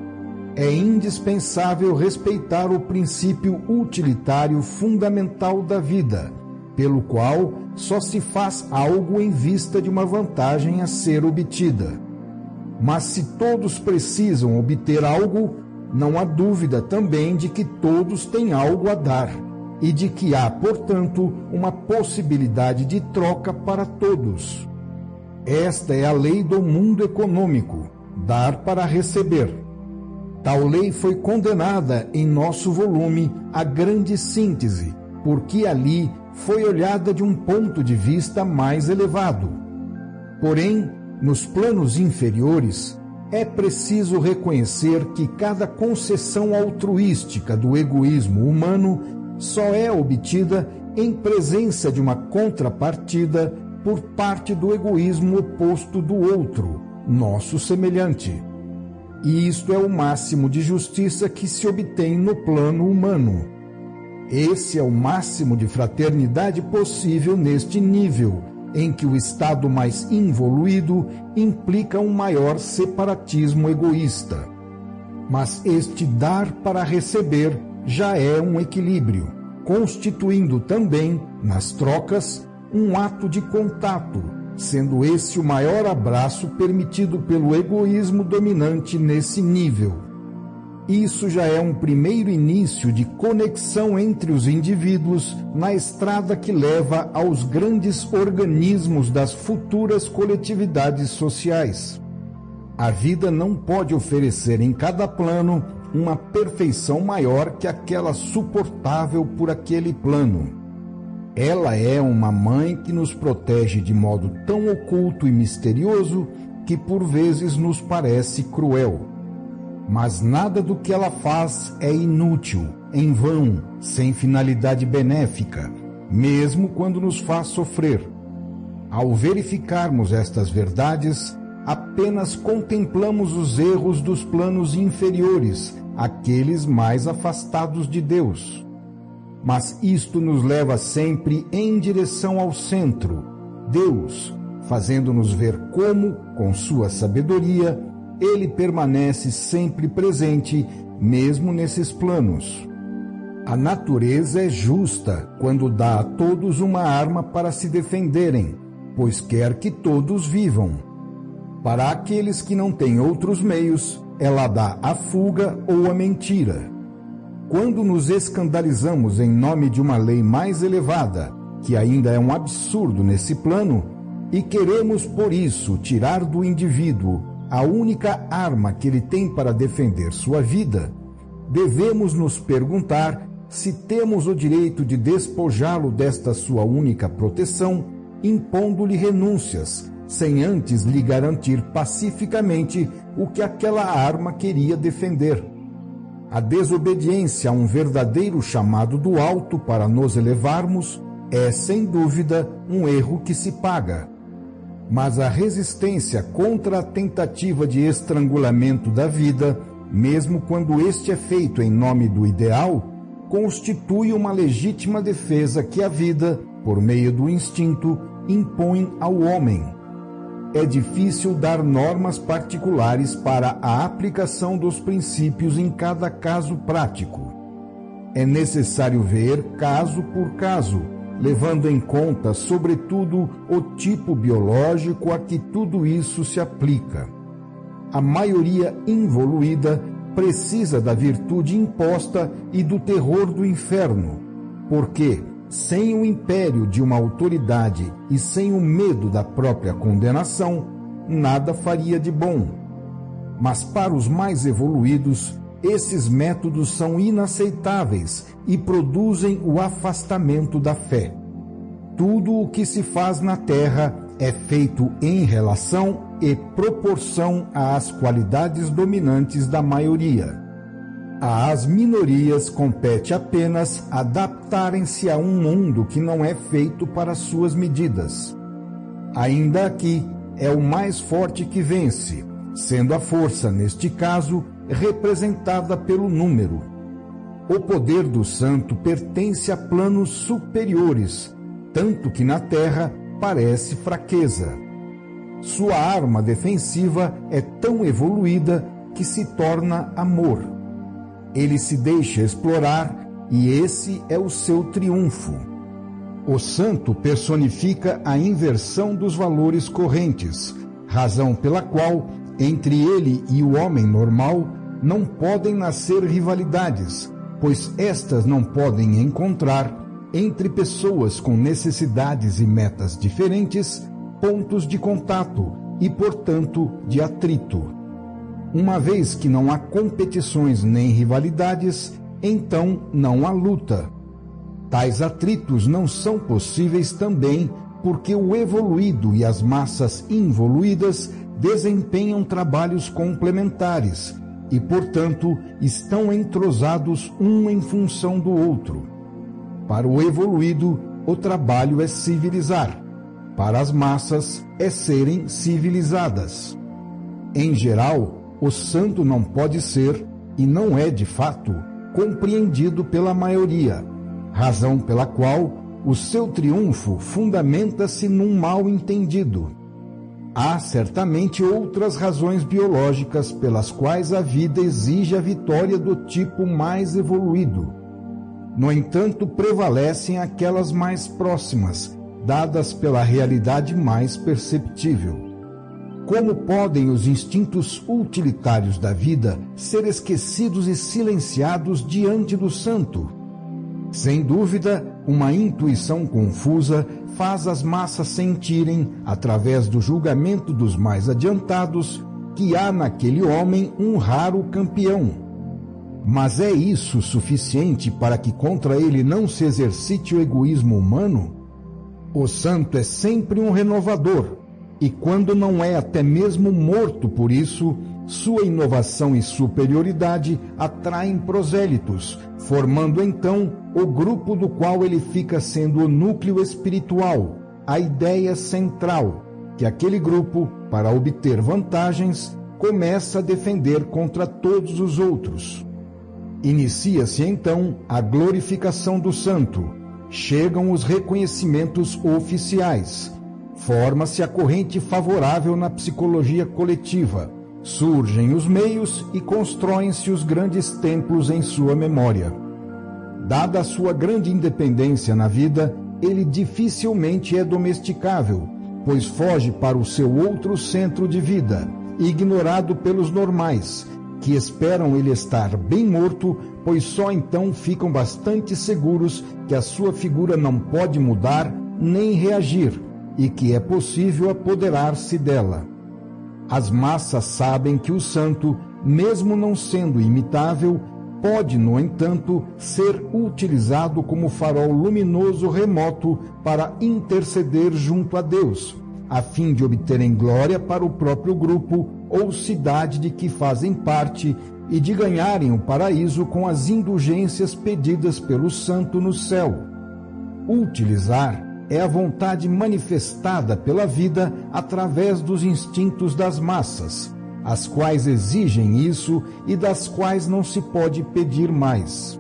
É indispensável respeitar o princípio utilitário fundamental da vida, pelo qual só se faz algo em vista de uma vantagem a ser obtida. Mas se todos precisam obter algo, não há dúvida também de que todos têm algo a dar, e de que há, portanto, uma possibilidade de troca para todos. Esta é a lei do mundo econômico, dar para receber. Tal lei foi condenada em nosso volume A Grande Síntese, porque ali foi olhada de um ponto de vista mais elevado. Porém, nos planos inferiores, é preciso reconhecer que cada concessão altruística do egoísmo humano só é obtida em presença de uma contrapartida por parte do egoísmo oposto do outro, nosso semelhante. E isto é o máximo de justiça que se obtém no plano humano. Esse é o máximo de fraternidade possível neste nível, em que o estado mais involuído implica um maior separatismo egoísta. Mas este dar para receber já é um equilíbrio, constituindo também, nas trocas, um ato de contato, sendo esse o maior abraço permitido pelo egoísmo dominante nesse nível. Isso já é um primeiro início de conexão entre os indivíduos na estrada que leva aos grandes organismos das futuras coletividades sociais. A vida não pode oferecer em cada plano uma perfeição maior que aquela suportável por aquele plano. Ela é uma mãe que nos protege de modo tão oculto e misterioso que por vezes nos parece cruel. Mas nada do que ela faz é inútil, em vão, sem finalidade benéfica, mesmo quando nos faz sofrer. Ao verificarmos estas verdades, apenas contemplamos os erros dos planos inferiores, aqueles mais afastados de Deus. Mas isto nos leva sempre em direção ao centro, Deus, fazendo-nos ver como, com sua sabedoria, Ele permanece sempre presente, mesmo nesses planos. A natureza é justa quando dá a todos uma arma para se defenderem, pois quer que todos vivam. Para aqueles que não têm outros meios, ela dá a fuga ou a mentira. Quando nos escandalizamos em nome de uma lei mais elevada, que ainda é um absurdo nesse plano, e queremos por isso tirar do indivíduo a única arma que ele tem para defender sua vida, devemos nos perguntar se temos o direito de despojá-lo desta sua única proteção, impondo-lhe renúncias, sem antes lhe garantir pacificamente o que aquela arma queria defender. A desobediência a um verdadeiro chamado do alto para nos elevarmos é, sem dúvida, um erro que se paga. Mas a resistência contra a tentativa de estrangulamento da vida, mesmo quando este é feito em nome do ideal, constitui uma legítima defesa que a vida, por meio do instinto, impõe ao homem. É difícil dar normas particulares para a aplicação dos princípios em cada caso prático. É necessário ver caso por caso, levando em conta, sobretudo, o tipo biológico a que tudo isso se aplica. A maioria involuída precisa da virtude imposta e do terror do inferno, porque, sem o império de uma autoridade e sem o medo da própria condenação, nada faria de bom. Mas para os mais evoluídos, esses métodos são inaceitáveis e produzem o afastamento da fé. Tudo o que se faz na terra é feito em relação e proporção às qualidades dominantes da maioria. Às minorias compete apenas adaptarem-se a um mundo que não é feito para suas medidas. Ainda aqui, é o mais forte que vence, sendo a força, neste caso, representada pelo número. O poder do santo pertence a planos superiores, tanto que na terra parece fraqueza. Sua arma defensiva é tão evoluída que se torna amor. Ele se deixa explorar e esse é o seu triunfo. O santo personifica a inversão dos valores correntes, razão pela qual, entre ele e o homem normal, não podem nascer rivalidades, pois estas não podem encontrar, entre pessoas com necessidades e metas diferentes, pontos de contato e, portanto, de atrito. Uma vez que não há competições nem rivalidades, então não há luta. Tais atritos não são possíveis também porque o evoluído e as massas involuídas desempenham trabalhos complementares e, portanto, estão entrosados um em função do outro. Para o evoluído, o trabalho é civilizar. Para as massas, é serem civilizadas. Em geral, o santo não pode ser, e não é de fato, compreendido pela maioria, razão pela qual o seu triunfo fundamenta-se num mal entendido. Há certamente outras razões biológicas pelas quais a vida exige a vitória do tipo mais evoluído. No entanto, prevalecem aquelas mais próximas, dadas pela realidade mais perceptível. Como podem os instintos utilitários da vida ser esquecidos e silenciados diante do santo? Sem dúvida, uma intuição confusa faz as massas sentirem, através do julgamento dos mais adiantados, que há naquele homem um raro campeão. Mas é isso suficiente para que contra ele não se exercite o egoísmo humano? O santo é sempre um renovador, e quando não é até mesmo morto por isso, sua inovação e superioridade atraem prosélitos, formando então o grupo do qual ele fica sendo o núcleo espiritual, a ideia central, que aquele grupo, para obter vantagens, começa a defender contra todos os outros. Inicia-se então a glorificação do santo, chegam os reconhecimentos oficiais, forma-se a corrente favorável na psicologia coletiva, surgem os meios e constroem-se os grandes templos em sua memória. Dada a sua grande independência na vida, ele dificilmente é domesticável, pois foge para o seu outro centro de vida, ignorado pelos normais, que esperam ele estar bem morto, pois só então ficam bastante seguros que a sua figura não pode mudar nem reagir, e que é possível apoderar-se dela. As massas sabem que o santo, mesmo não sendo imitável, pode, no entanto, ser utilizado como farol luminoso remoto para interceder junto a Deus, a fim de obterem glória para o próprio grupo ou cidade de que fazem parte e de ganharem o paraíso com as indulgências pedidas pelo santo no céu. Utilizar é a vontade manifestada pela vida através dos instintos das massas, as quais exigem isso e das quais não se pode pedir mais.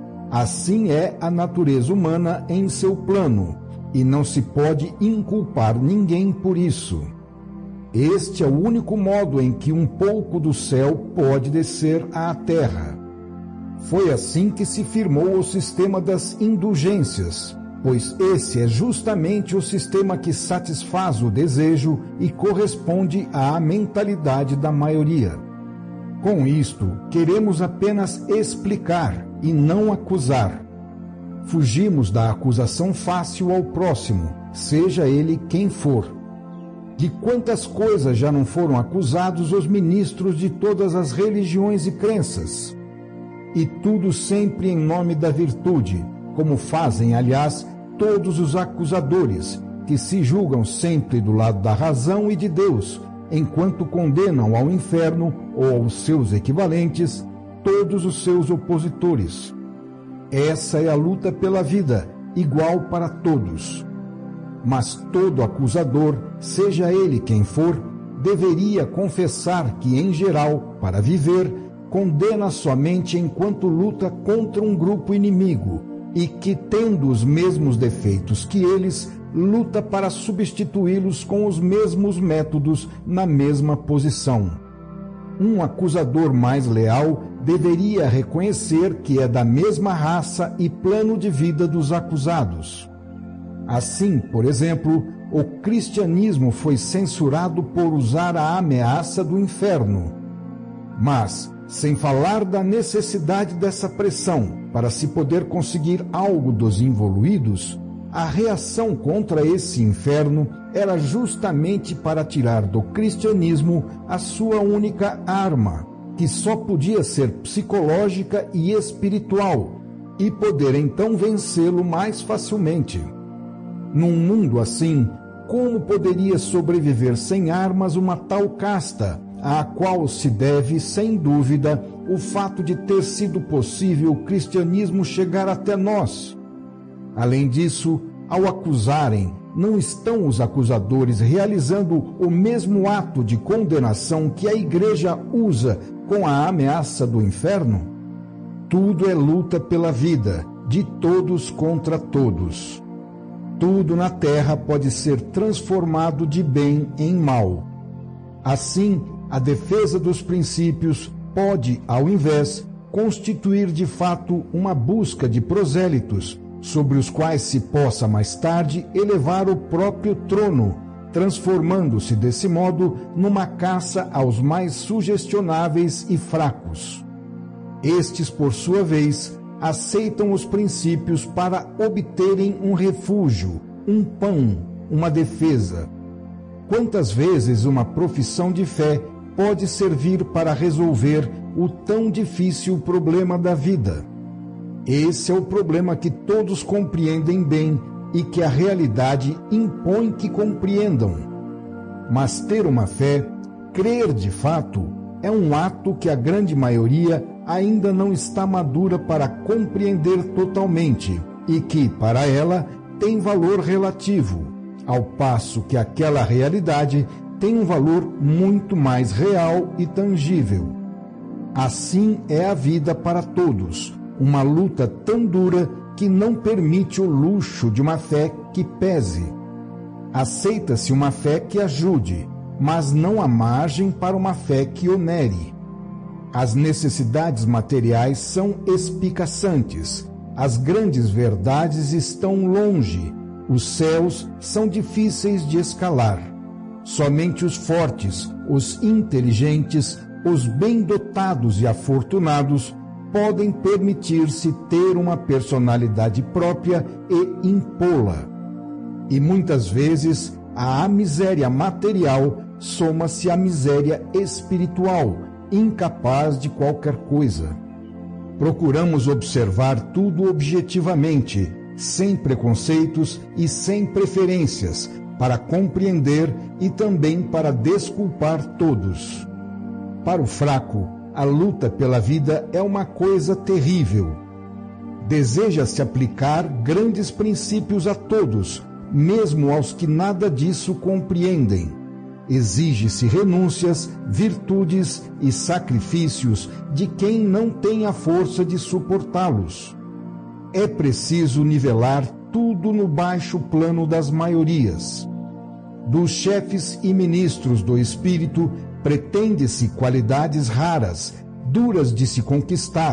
Assim é a natureza humana em seu plano, e não se pode inculpar ninguém por isso. Este é o único modo em que um pouco do céu pode descer à terra. Foi assim que se firmou o sistema das indulgências, pois esse é justamente o sistema que satisfaz o desejo e corresponde à mentalidade da maioria. Com isto, queremos apenas explicar e não acusar. Fugimos da acusação fácil ao próximo, seja ele quem for. De quantas coisas já não foram acusados os ministros de todas as religiões e crenças? E tudo sempre em nome da virtude, como fazem, aliás, todos os acusadores, que se julgam sempre do lado da razão e de Deus, enquanto condenam ao inferno ou aos seus equivalentes todos os seus opositores. Essa é a luta pela vida, igual para todos. Mas todo acusador, seja ele quem for, deveria confessar que, em geral, para viver, condena somente enquanto luta contra um grupo inimigo e que, tendo os mesmos defeitos que eles, luta para substituí-los com os mesmos métodos na mesma posição. Um acusador mais leal deveria reconhecer que é da mesma raça e plano de vida dos acusados. Assim, por exemplo, o cristianismo foi censurado por usar a ameaça do inferno. Mas, sem falar da necessidade dessa pressão para se poder conseguir algo dos involuídos, a reação contra esse inferno era justamente para tirar do cristianismo a sua única arma, que só podia ser psicológica e espiritual, e poder então vencê-lo mais facilmente. Num mundo assim, como poderia sobreviver sem armas uma tal casta, à qual se deve, sem dúvida, o fato de ter sido possível o cristianismo chegar até nós? Além disso, ao acusarem, não estão os acusadores realizando o mesmo ato de condenação que a Igreja usa com a ameaça do inferno? Tudo é luta pela vida, de todos contra todos. Tudo na terra pode ser transformado de bem em mal. Assim, a defesa dos princípios pode, ao invés, constituir de fato uma busca de prosélitos, sobre os quais se possa mais tarde elevar o próprio trono, transformando-se desse modo numa caça aos mais sugestionáveis e fracos. Estes, por sua vez, aceitam os princípios para obterem um refúgio, um pão, uma defesa. Quantas vezes uma profissão de fé pode servir para resolver o tão difícil problema da vida? Esse é o problema que todos compreendem bem e que a realidade impõe que compreendam. Mas ter uma fé, crer de fato, é um ato que a grande maioria ainda não está madura para compreender totalmente e que, para ela, tem valor relativo, ao passo que aquela realidade tem um valor muito mais real e tangível. Assim é a vida para todos, uma luta tão dura que não permite o luxo de uma fé que pese. Aceita-se uma fé que ajude, mas não há margem para uma fé que onere. As necessidades materiais são espicaçantes, as grandes verdades estão longe, os céus são difíceis de escalar. Somente os fortes, os inteligentes, os bem-dotados e afortunados podem permitir-se ter uma personalidade própria e impô-la. E muitas vezes à miséria material soma-se a miséria espiritual, incapaz de qualquer coisa. Procuramos observar tudo objetivamente, sem preconceitos e sem preferências, para compreender e também para desculpar todos. Para o fraco, a luta pela vida é uma coisa terrível. Deseja-se aplicar grandes princípios a todos, mesmo aos que nada disso compreendem. Exige-se renúncias, virtudes e sacrifícios de quem não tem a força de suportá-los. É preciso nivelar tudo no baixo plano das maiorias. Dos chefes e ministros do espírito pretende-se qualidades raras, duras de se conquistar,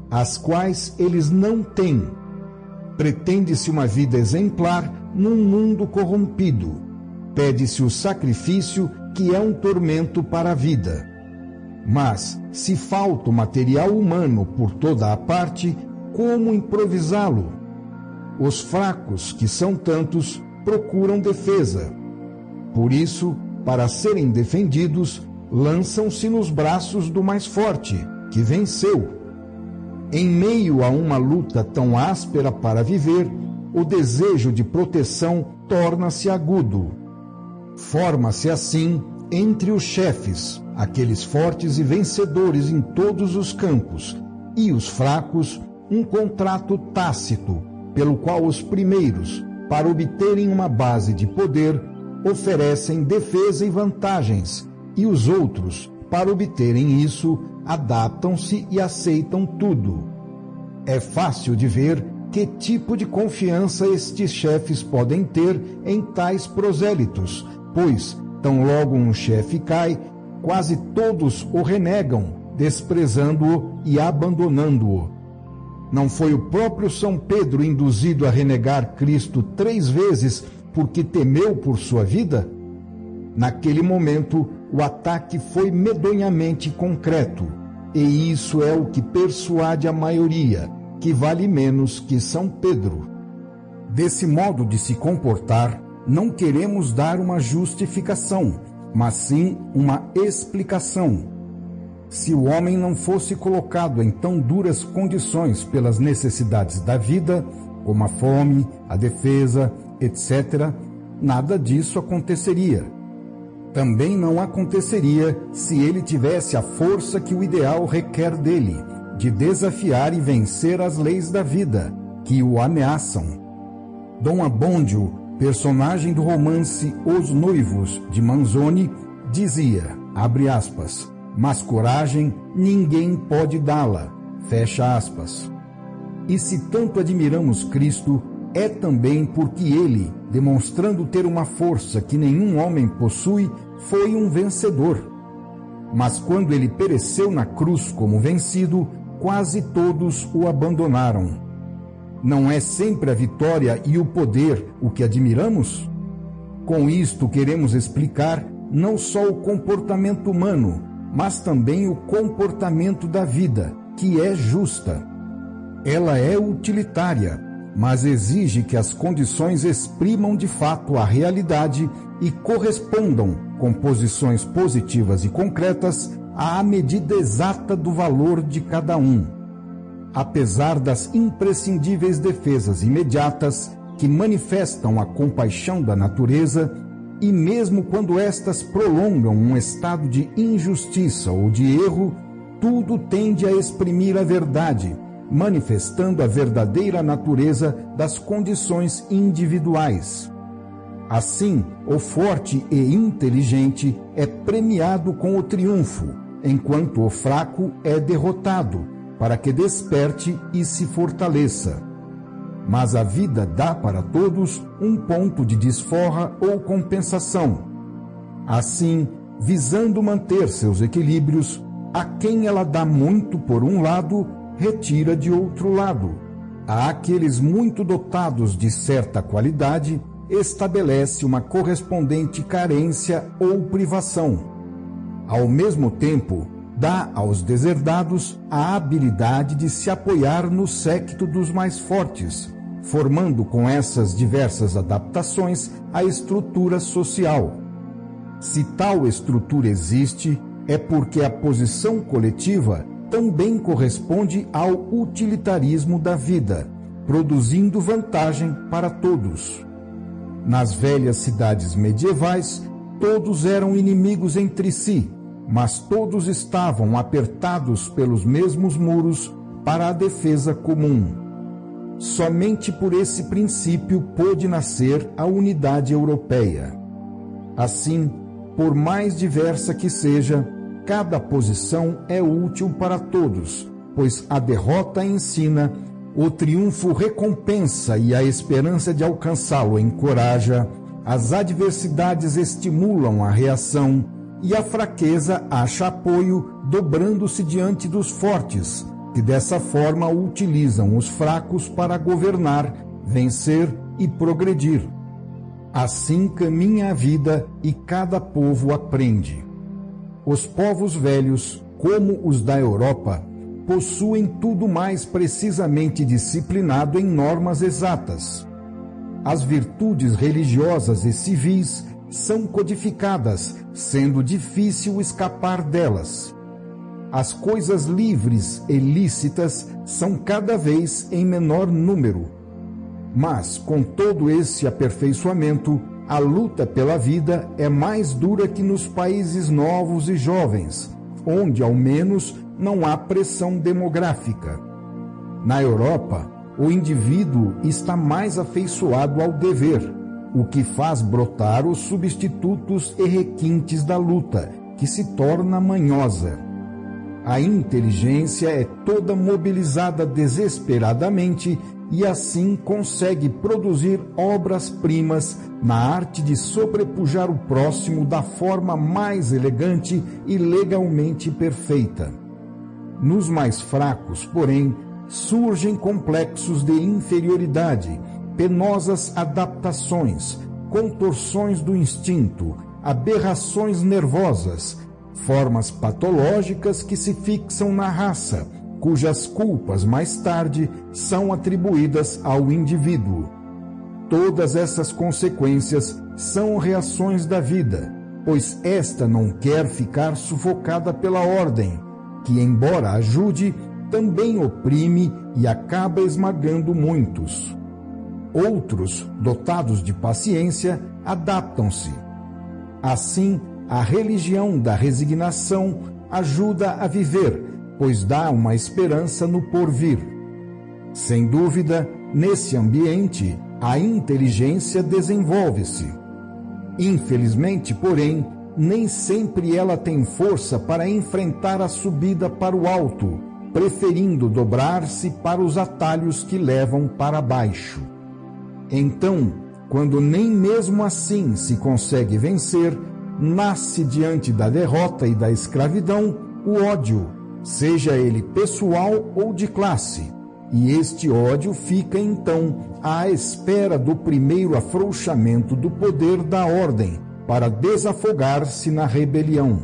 as quais eles não têm. Pretende-se uma vida exemplar num mundo corrompido. Pede-se o sacrifício, que é um tormento para a vida. Mas, se falta o material humano por toda a parte, como improvisá-lo? Os fracos, que são tantos, procuram defesa. Por isso, para serem defendidos, lançam-se nos braços do mais forte, que venceu. Em meio a uma luta tão áspera para viver, o desejo de proteção torna-se agudo. Forma-se assim, entre os chefes, aqueles fortes e vencedores em todos os campos, e os fracos, um contrato tácito, pelo qual os primeiros, para obterem uma base de poder, oferecem defesa e vantagens, e os outros, para obterem isso, adaptam-se e aceitam tudo. É fácil de ver que tipo de confiança estes chefes podem ter em tais prosélitos, pois, tão logo um chefe cai, quase todos o renegam, desprezando-o e abandonando-o. Não foi o próprio São Pedro induzido a renegar Cristo 3 vezes porque temeu por sua vida? Naquele momento, o ataque foi medonhamente concreto, e isso é o que persuade a maioria, que vale menos que São Pedro. Desse modo de se comportar, não queremos dar uma justificação, mas sim uma explicação. Se o homem não fosse colocado em tão duras condições pelas necessidades da vida, como a fome, a defesa, etc., nada disso aconteceria. Também não aconteceria se ele tivesse a força que o ideal requer dele, de desafiar e vencer as leis da vida, que o ameaçam. Dom Abbondio, personagem do romance Os Noivos, de Manzoni, dizia, abre aspas, mas coragem ninguém pode dá-la, fecha aspas. E se tanto admiramos Cristo, é também porque ele, demonstrando ter uma força que nenhum homem possui, foi um vencedor. Mas quando ele pereceu na cruz como vencido, quase todos o abandonaram. Não é sempre a vitória e o poder o que admiramos? Com isto queremos explicar não só o comportamento humano, mas também o comportamento da vida, que é justa. Ela é utilitária, mas exige que as condições exprimam de fato a realidade e correspondam, com posições positivas e concretas, à medida exata do valor de cada um. Apesar das imprescindíveis defesas imediatas que manifestam a compaixão da natureza, e mesmo quando estas prolongam um estado de injustiça ou de erro, tudo tende a exprimir a verdade, manifestando a verdadeira natureza das condições individuais. Assim, o forte e inteligente é premiado com o triunfo, enquanto o fraco é derrotado, para que desperte e se fortaleça. Mas a vida dá para todos um ponto de desforra ou compensação. Assim, visando manter seus equilíbrios, a quem ela dá muito por um lado, retira de outro lado. A aqueles muito dotados de certa qualidade, estabelece uma correspondente carência ou privação. Ao mesmo tempo, dá aos deserdados a habilidade de se apoiar no séquito dos mais fortes, formando com essas diversas adaptações a estrutura social. Se tal estrutura existe, é porque a posição coletiva também corresponde ao utilitarismo da vida, produzindo vantagem para todos. Nas velhas cidades medievais, todos eram inimigos entre si, mas todos estavam apertados pelos mesmos muros para a defesa comum. Somente por esse princípio pôde nascer a unidade europeia. Assim, por mais diversa que seja, cada posição é útil para todos, pois a derrota ensina, o triunfo recompensa e a esperança de alcançá-lo encoraja, as adversidades estimulam a reação e a fraqueza acha apoio, dobrando-se diante dos fortes, que dessa forma utilizam os fracos para governar, vencer e progredir. Assim caminha a vida e cada povo aprende. Os povos velhos, como os da Europa, possuem tudo mais precisamente disciplinado em normas exatas. As virtudes religiosas e civis são codificadas, sendo difícil escapar delas. As coisas livres e lícitas são cada vez em menor número. Mas, com todo esse aperfeiçoamento, a luta pela vida é mais dura que nos países novos e jovens, onde, ao menos, não há pressão demográfica. Na Europa, o indivíduo está mais afeiçoado ao dever, o que faz brotar os substitutos e requintes da luta, que se torna manhosa. A inteligência é toda mobilizada desesperadamente e assim consegue produzir obras-primas na arte de sobrepujar o próximo da forma mais elegante e legalmente perfeita. Nos mais fracos, porém, surgem complexos de inferioridade, penosas adaptações, contorções do instinto, aberrações nervosas, formas patológicas que se fixam na raça, cujas culpas mais tarde são atribuídas ao indivíduo. Todas essas consequências são reações da vida, pois esta não quer ficar sufocada pela ordem, que, embora ajude, também oprime e acaba esmagando muitos. Outros, dotados de paciência, adaptam-se. Assim, a religião da resignação ajuda a viver, pois dá uma esperança no porvir. Sem dúvida, nesse ambiente, a inteligência desenvolve-se. Infelizmente, porém, nem sempre ela tem força para enfrentar a subida para o alto, preferindo dobrar-se para os atalhos que levam para baixo. Então, quando nem mesmo assim se consegue vencer, nasce diante da derrota e da escravidão o ódio, seja ele pessoal ou de classe, e este ódio fica então à espera do primeiro afrouxamento do poder da ordem para desafogar-se na rebelião.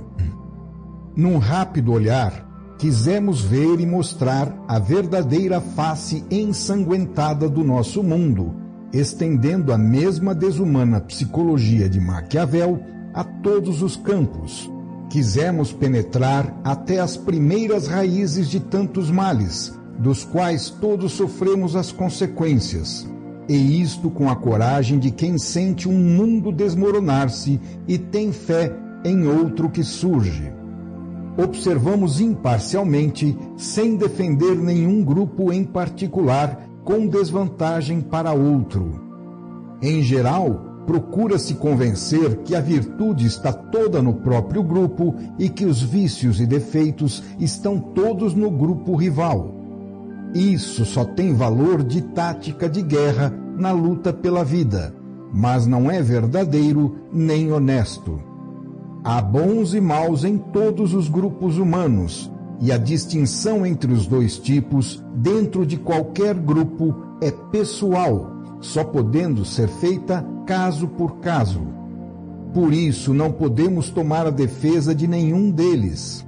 Num rápido olhar, quisemos ver e mostrar a verdadeira face ensanguentada do nosso mundo, estendendo a mesma desumana psicologia de Maquiavel a todos os campos. Quisemos penetrar até as primeiras raízes de tantos males, dos quais todos sofremos as consequências, e isto com a coragem de quem sente um mundo desmoronar-se e tem fé em outro que surge. Observamos imparcialmente, sem defender nenhum grupo em particular, com desvantagem para outro. Em geral, procura-se convencer que a virtude está toda no próprio grupo e que os vícios e defeitos estão todos no grupo rival. Isso só tem valor de tática de guerra na luta pela vida, mas não é verdadeiro nem honesto. Há bons e maus em todos os grupos humanos, e a distinção entre os dois tipos, dentro de qualquer grupo, é pessoal, só podendo ser feita caso por caso. Por isso, não podemos tomar a defesa de nenhum deles.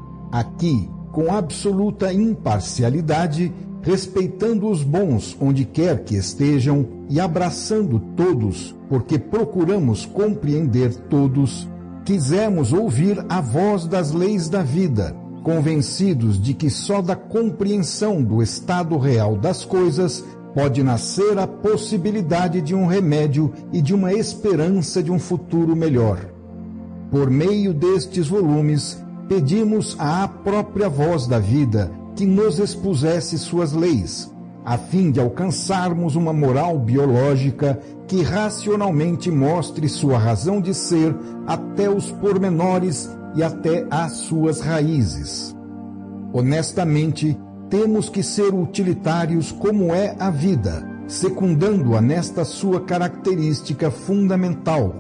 Aqui, com absoluta imparcialidade, respeitando os bons onde quer que estejam e abraçando todos, porque procuramos compreender todos, quisemos ouvir a voz das leis da vida, convencidos de que só da compreensão do estado real das coisas pode nascer a possibilidade de um remédio e de uma esperança de um futuro melhor. Por meio destes volumes, pedimos à própria voz da vida que nos expusesse suas leis, a fim de alcançarmos uma moral biológica que racionalmente mostre sua razão de ser até os pormenores e até às suas raízes. Honestamente, temos que ser utilitários como é a vida, secundando-a nesta sua característica fundamental.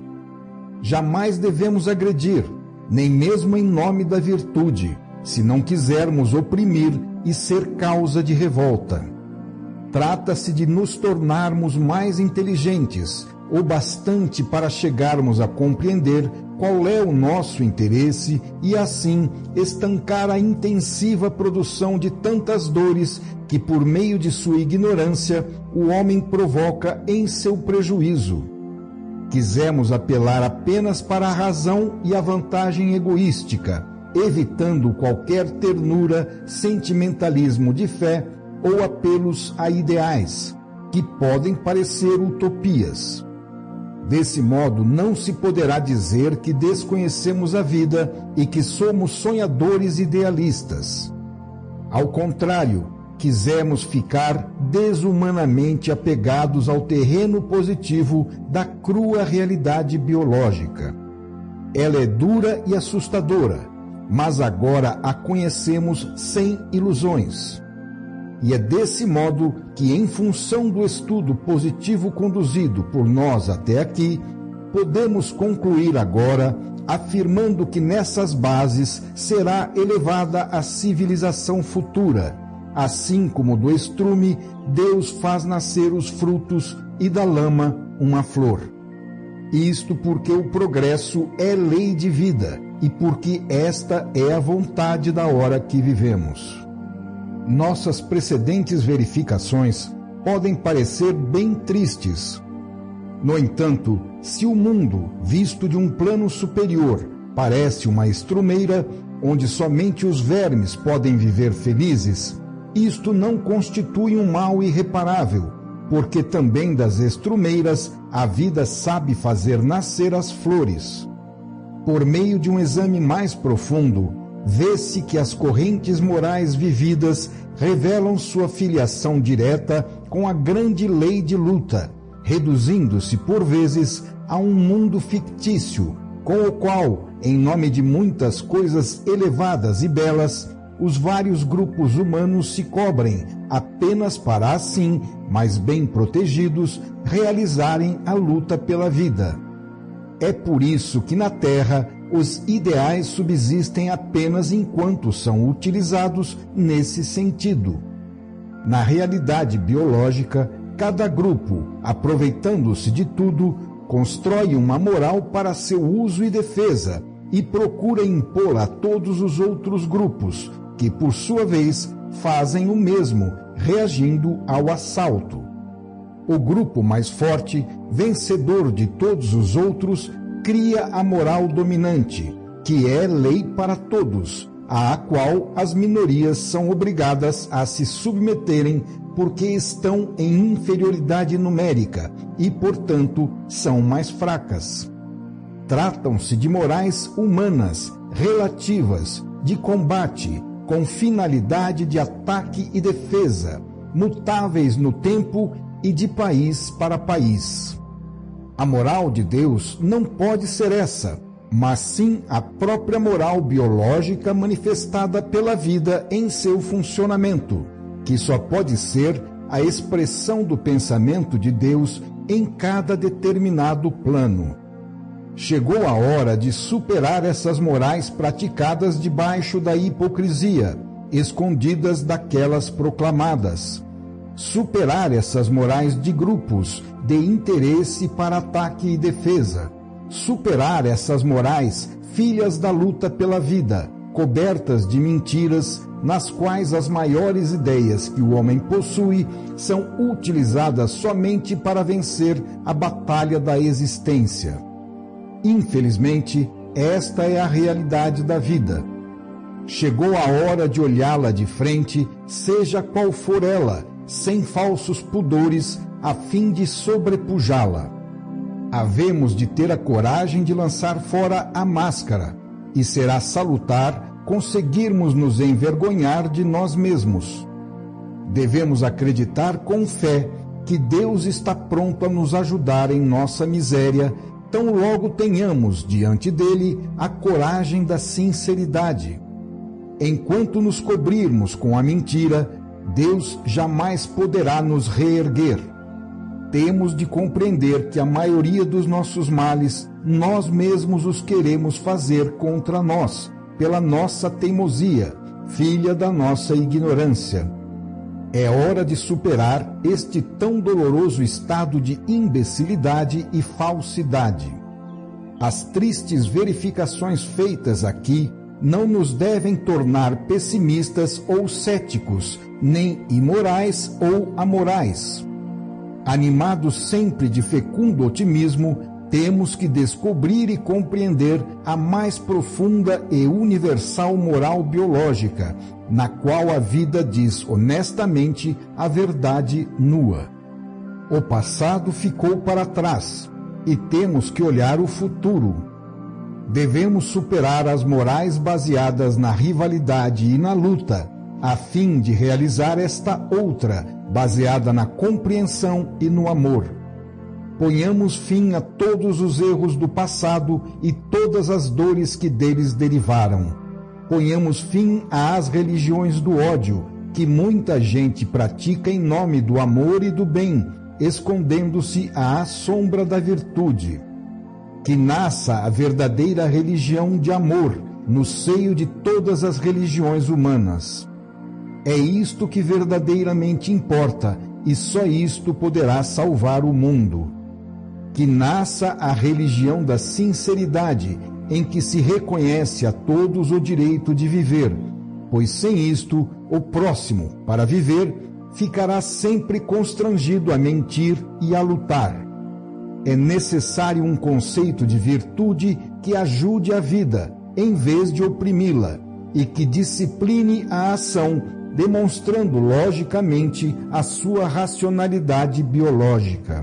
Jamais devemos agredir, nem mesmo em nome da virtude, se não quisermos oprimir e ser causa de revolta. Trata-se de nos tornarmos mais inteligentes, o bastante para chegarmos a compreender qual é o nosso interesse e, assim, estancar a intensiva produção de tantas dores que, por meio de sua ignorância, o homem provoca em seu prejuízo. Quisemos apelar apenas para a razão e a vantagem egoística, evitando qualquer ternura, sentimentalismo de fé ou apelos a ideais, que podem parecer utopias. Desse modo, não se poderá dizer que desconhecemos a vida e que somos sonhadores idealistas. Ao contrário, quisemos ficar desumanamente apegados ao terreno positivo da crua realidade biológica. Ela é dura e assustadora, mas agora a conhecemos sem ilusões. E é desse modo que, em função do estudo positivo conduzido por nós até aqui, podemos concluir agora afirmando que nessas bases será elevada a civilização futura, assim como do estrume Deus faz nascer os frutos e da lama uma flor. Isto porque o progresso é lei de vida e porque esta é a vontade da hora que vivemos. Nossas precedentes verificações podem parecer bem tristes. No entanto, se o mundo, visto de um plano superior, parece uma estrumeira onde somente os vermes podem viver felizes, isto não constitui um mal irreparável, porque também das estrumeiras a vida sabe fazer nascer as flores. Por meio de um exame mais profundo, vê-se que as correntes morais vividas revelam sua filiação direta com a grande lei de luta, reduzindo-se por vezes a um mundo fictício, com o qual, em nome de muitas coisas elevadas e belas, os vários grupos humanos se cobrem, apenas para assim, mais bem protegidos, realizarem a luta pela vida. É por isso que na Terra os ideais subsistem apenas enquanto são utilizados nesse sentido. Na realidade biológica, cada grupo, aproveitando-se de tudo, constrói uma moral para seu uso e defesa e procura impor a todos os outros grupos, que por sua vez fazem o mesmo, reagindo ao assalto. O grupo mais forte, vencedor de todos os outros, cria a moral dominante, que é lei para todos, à qual as minorias são obrigadas a se submeterem porque estão em inferioridade numérica e, portanto, são mais fracas. Tratam-se de morais humanas, relativas, de combate, com finalidade de ataque e defesa, mutáveis no tempo e de país para país. A moral de Deus não pode ser essa, mas sim a própria moral biológica manifestada pela vida em seu funcionamento, que só pode ser a expressão do pensamento de Deus em cada determinado plano. Chegou a hora de superar essas morais praticadas debaixo da hipocrisia, escondidas daquelas proclamadas. Superar essas morais de grupos, de interesse para ataque e defesa. Superar essas morais, filhas da luta pela vida, cobertas de mentiras, nas quais as maiores ideias que o homem possui são utilizadas somente para vencer a batalha da existência. Infelizmente, esta é a realidade da vida. Chegou a hora de olhá-la de frente, seja qual for ela, sem falsos pudores, a fim de sobrepujá-la. Havemos de ter a coragem de lançar fora a máscara, e será salutar conseguirmos nos envergonhar de nós mesmos. Devemos acreditar com fé que Deus está pronto a nos ajudar em nossa miséria, tão logo tenhamos diante dele a coragem da sinceridade. Enquanto nos cobrirmos com a mentira, Deus jamais poderá nos reerguer. Temos de compreender que a maioria dos nossos males, nós mesmos os queremos fazer contra nós, pela nossa teimosia, filha da nossa ignorância. É hora de superar este tão doloroso estado de imbecilidade e falsidade. As tristes verificações feitas aqui não nos devem tornar pessimistas ou céticos, nem imorais ou amorais. Animados sempre de fecundo otimismo, temos que descobrir e compreender a mais profunda e universal moral biológica, na qual a vida diz honestamente a verdade nua. O passado ficou para trás e temos que olhar o futuro. Devemos superar as morais baseadas na rivalidade e na luta, a fim de realizar esta outra, baseada na compreensão e no amor. Ponhamos fim a todos os erros do passado e todas as dores que deles derivaram. Ponhamos fim às religiões do ódio, que muita gente pratica em nome do amor e do bem, escondendo-se à sombra da virtude. Que nasça a verdadeira religião de amor no seio de todas as religiões humanas. É isto que verdadeiramente importa, e só isto poderá salvar o mundo. Que nasça a religião da sinceridade, em que se reconhece a todos o direito de viver, pois sem isto, o próximo, para viver, ficará sempre constrangido a mentir e a lutar. É necessário um conceito de virtude que ajude a vida, em vez de oprimi-la, e que discipline a ação, demonstrando logicamente a sua racionalidade biológica.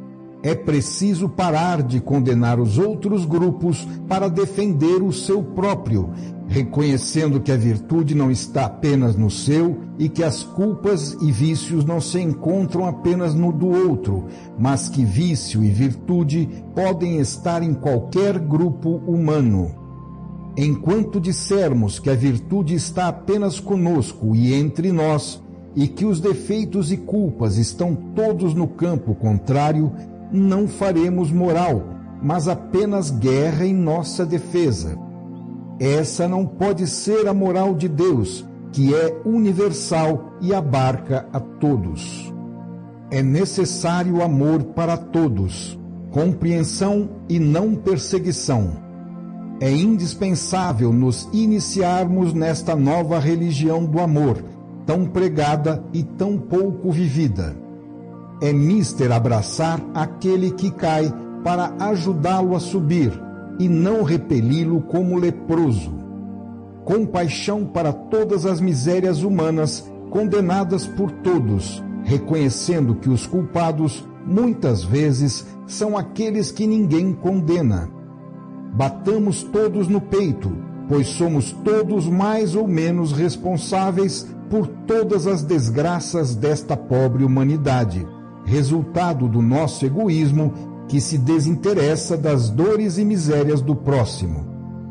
É preciso parar de condenar os outros grupos para defender o seu próprio, reconhecendo que a virtude não está apenas no seu e que as culpas e vícios não se encontram apenas no do outro, mas que vício e virtude podem estar em qualquer grupo humano. Enquanto dissermos que a virtude está apenas conosco e entre nós, e que os defeitos e culpas estão todos no campo contrário, não faremos moral, mas apenas guerra em nossa defesa. Essa não pode ser a moral de Deus, que é universal e abarca a todos. É necessário amor para todos, compreensão e não perseguição. É indispensável nos iniciarmos nesta nova religião do amor, tão pregada e tão pouco vivida. É mister abraçar aquele que cai para ajudá-lo a subir e não repeli-lo como leproso. Compaixão para todas as misérias humanas condenadas por todos, reconhecendo que os culpados muitas vezes são aqueles que ninguém condena. Batamos todos no peito, pois somos todos mais ou menos responsáveis por todas as desgraças desta pobre humanidade, resultado do nosso egoísmo que se desinteressa das dores e misérias do próximo.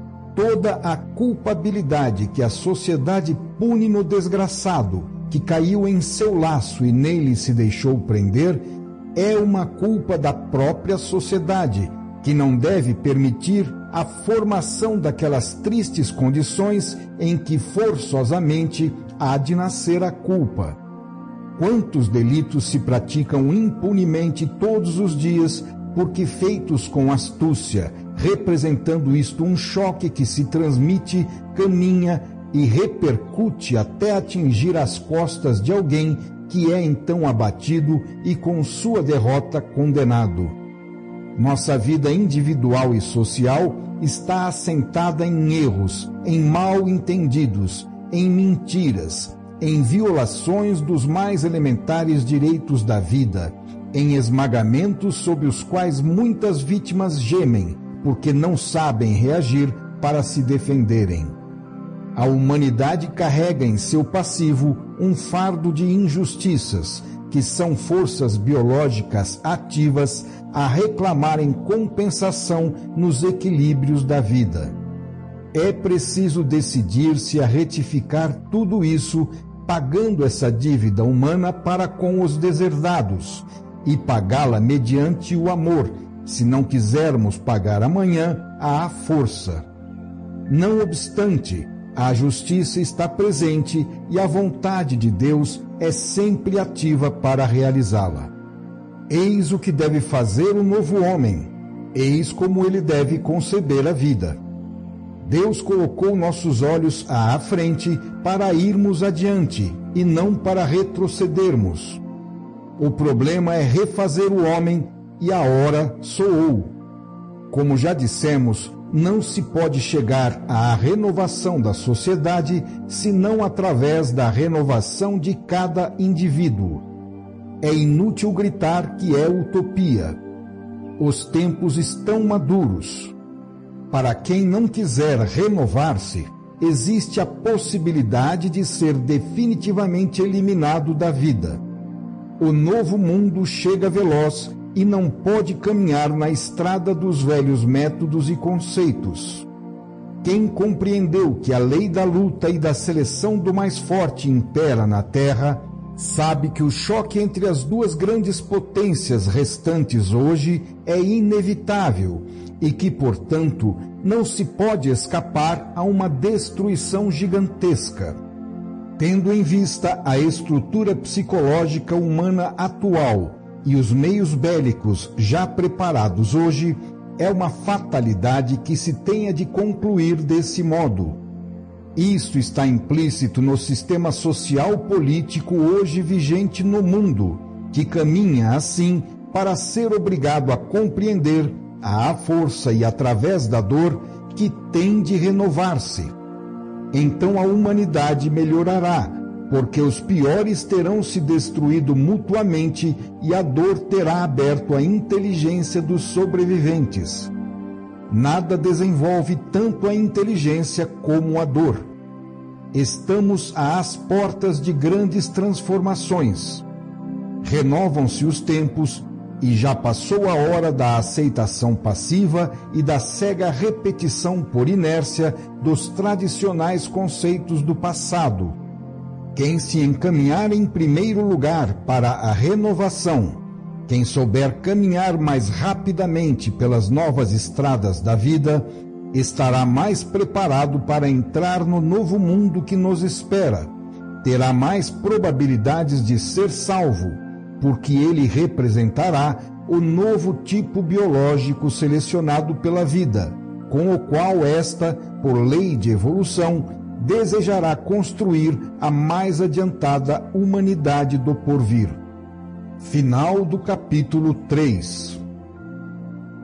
Toda a culpabilidade que a sociedade pune no desgraçado que caiu em seu laço e nele se deixou prender é uma culpa da própria sociedade, que não deve permitir a formação daquelas tristes condições em que forçosamente há de nascer a culpa. Quantos delitos se praticam impunemente todos os dias, porque feitos com astúcia, representando isto um choque que se transmite, caminha e repercute até atingir as costas de alguém que é então abatido e com sua derrota condenado. Nossa vida individual e social está assentada em erros, em mal entendidos, em mentiras, em violações dos mais elementares direitos da vida, em esmagamentos sob os quais muitas vítimas gemem, porque não sabem reagir para se defenderem. A humanidade carrega em seu passivo um fardo de injustiças, que são forças biológicas ativas a reclamarem compensação nos equilíbrios da vida. É preciso decidir-se a retificar tudo isso, pagando essa dívida humana para com os deserdados, e pagá-la mediante o amor, se não quisermos pagar amanhã à força. Não obstante, A justiça está presente e a vontade de Deus é sempre ativa para realizá-la. Eis o que deve fazer o novo homem. Eis como ele deve conceber a vida. Deus colocou nossos olhos à frente para irmos adiante e não para retrocedermos. O problema é refazer o homem e a hora soou. Como já dissemos, não se pode chegar à renovação da sociedade senão através da renovação de cada indivíduo. É inútil gritar que é utopia. Os tempos estão maduros. Para quem não quiser renovar-se, existe a possibilidade de ser definitivamente eliminado da vida. O novo mundo chega veloz e não pode caminhar na estrada dos velhos métodos e conceitos. Quem compreendeu que a lei da luta e da seleção do mais forte impera na Terra, sabe que o choque entre as duas grandes potências restantes hoje é inevitável e que, portanto, não se pode escapar a uma destruição gigantesca. Tendo em vista a estrutura psicológica humana atual e os meios bélicos já preparados hoje, é uma fatalidade que se tenha de concluir desse modo. Isto está implícito no sistema social político hoje vigente no mundo, que caminha assim para ser obrigado a compreender, à força e através da dor, que tem de renovar-se. Então a humanidade melhorará, porque os piores terão se destruído mutuamente e a dor terá aberto a inteligência dos sobreviventes. Nada desenvolve tanto a inteligência como a dor. Estamos às portas de grandes transformações. Renovam-se os tempos e já passou a hora da aceitação passiva e da cega repetição por inércia dos tradicionais conceitos do passado. Quem se encaminhar em primeiro lugar para a renovação, quem souber caminhar mais rapidamente pelas novas estradas da vida, estará mais preparado para entrar no novo mundo que nos espera. Terá mais probabilidades de ser salvo, porque ele representará o novo tipo biológico selecionado pela vida, com o qual esta, por lei de evolução, desejará construir a mais adiantada humanidade do porvir. Final do capítulo 3.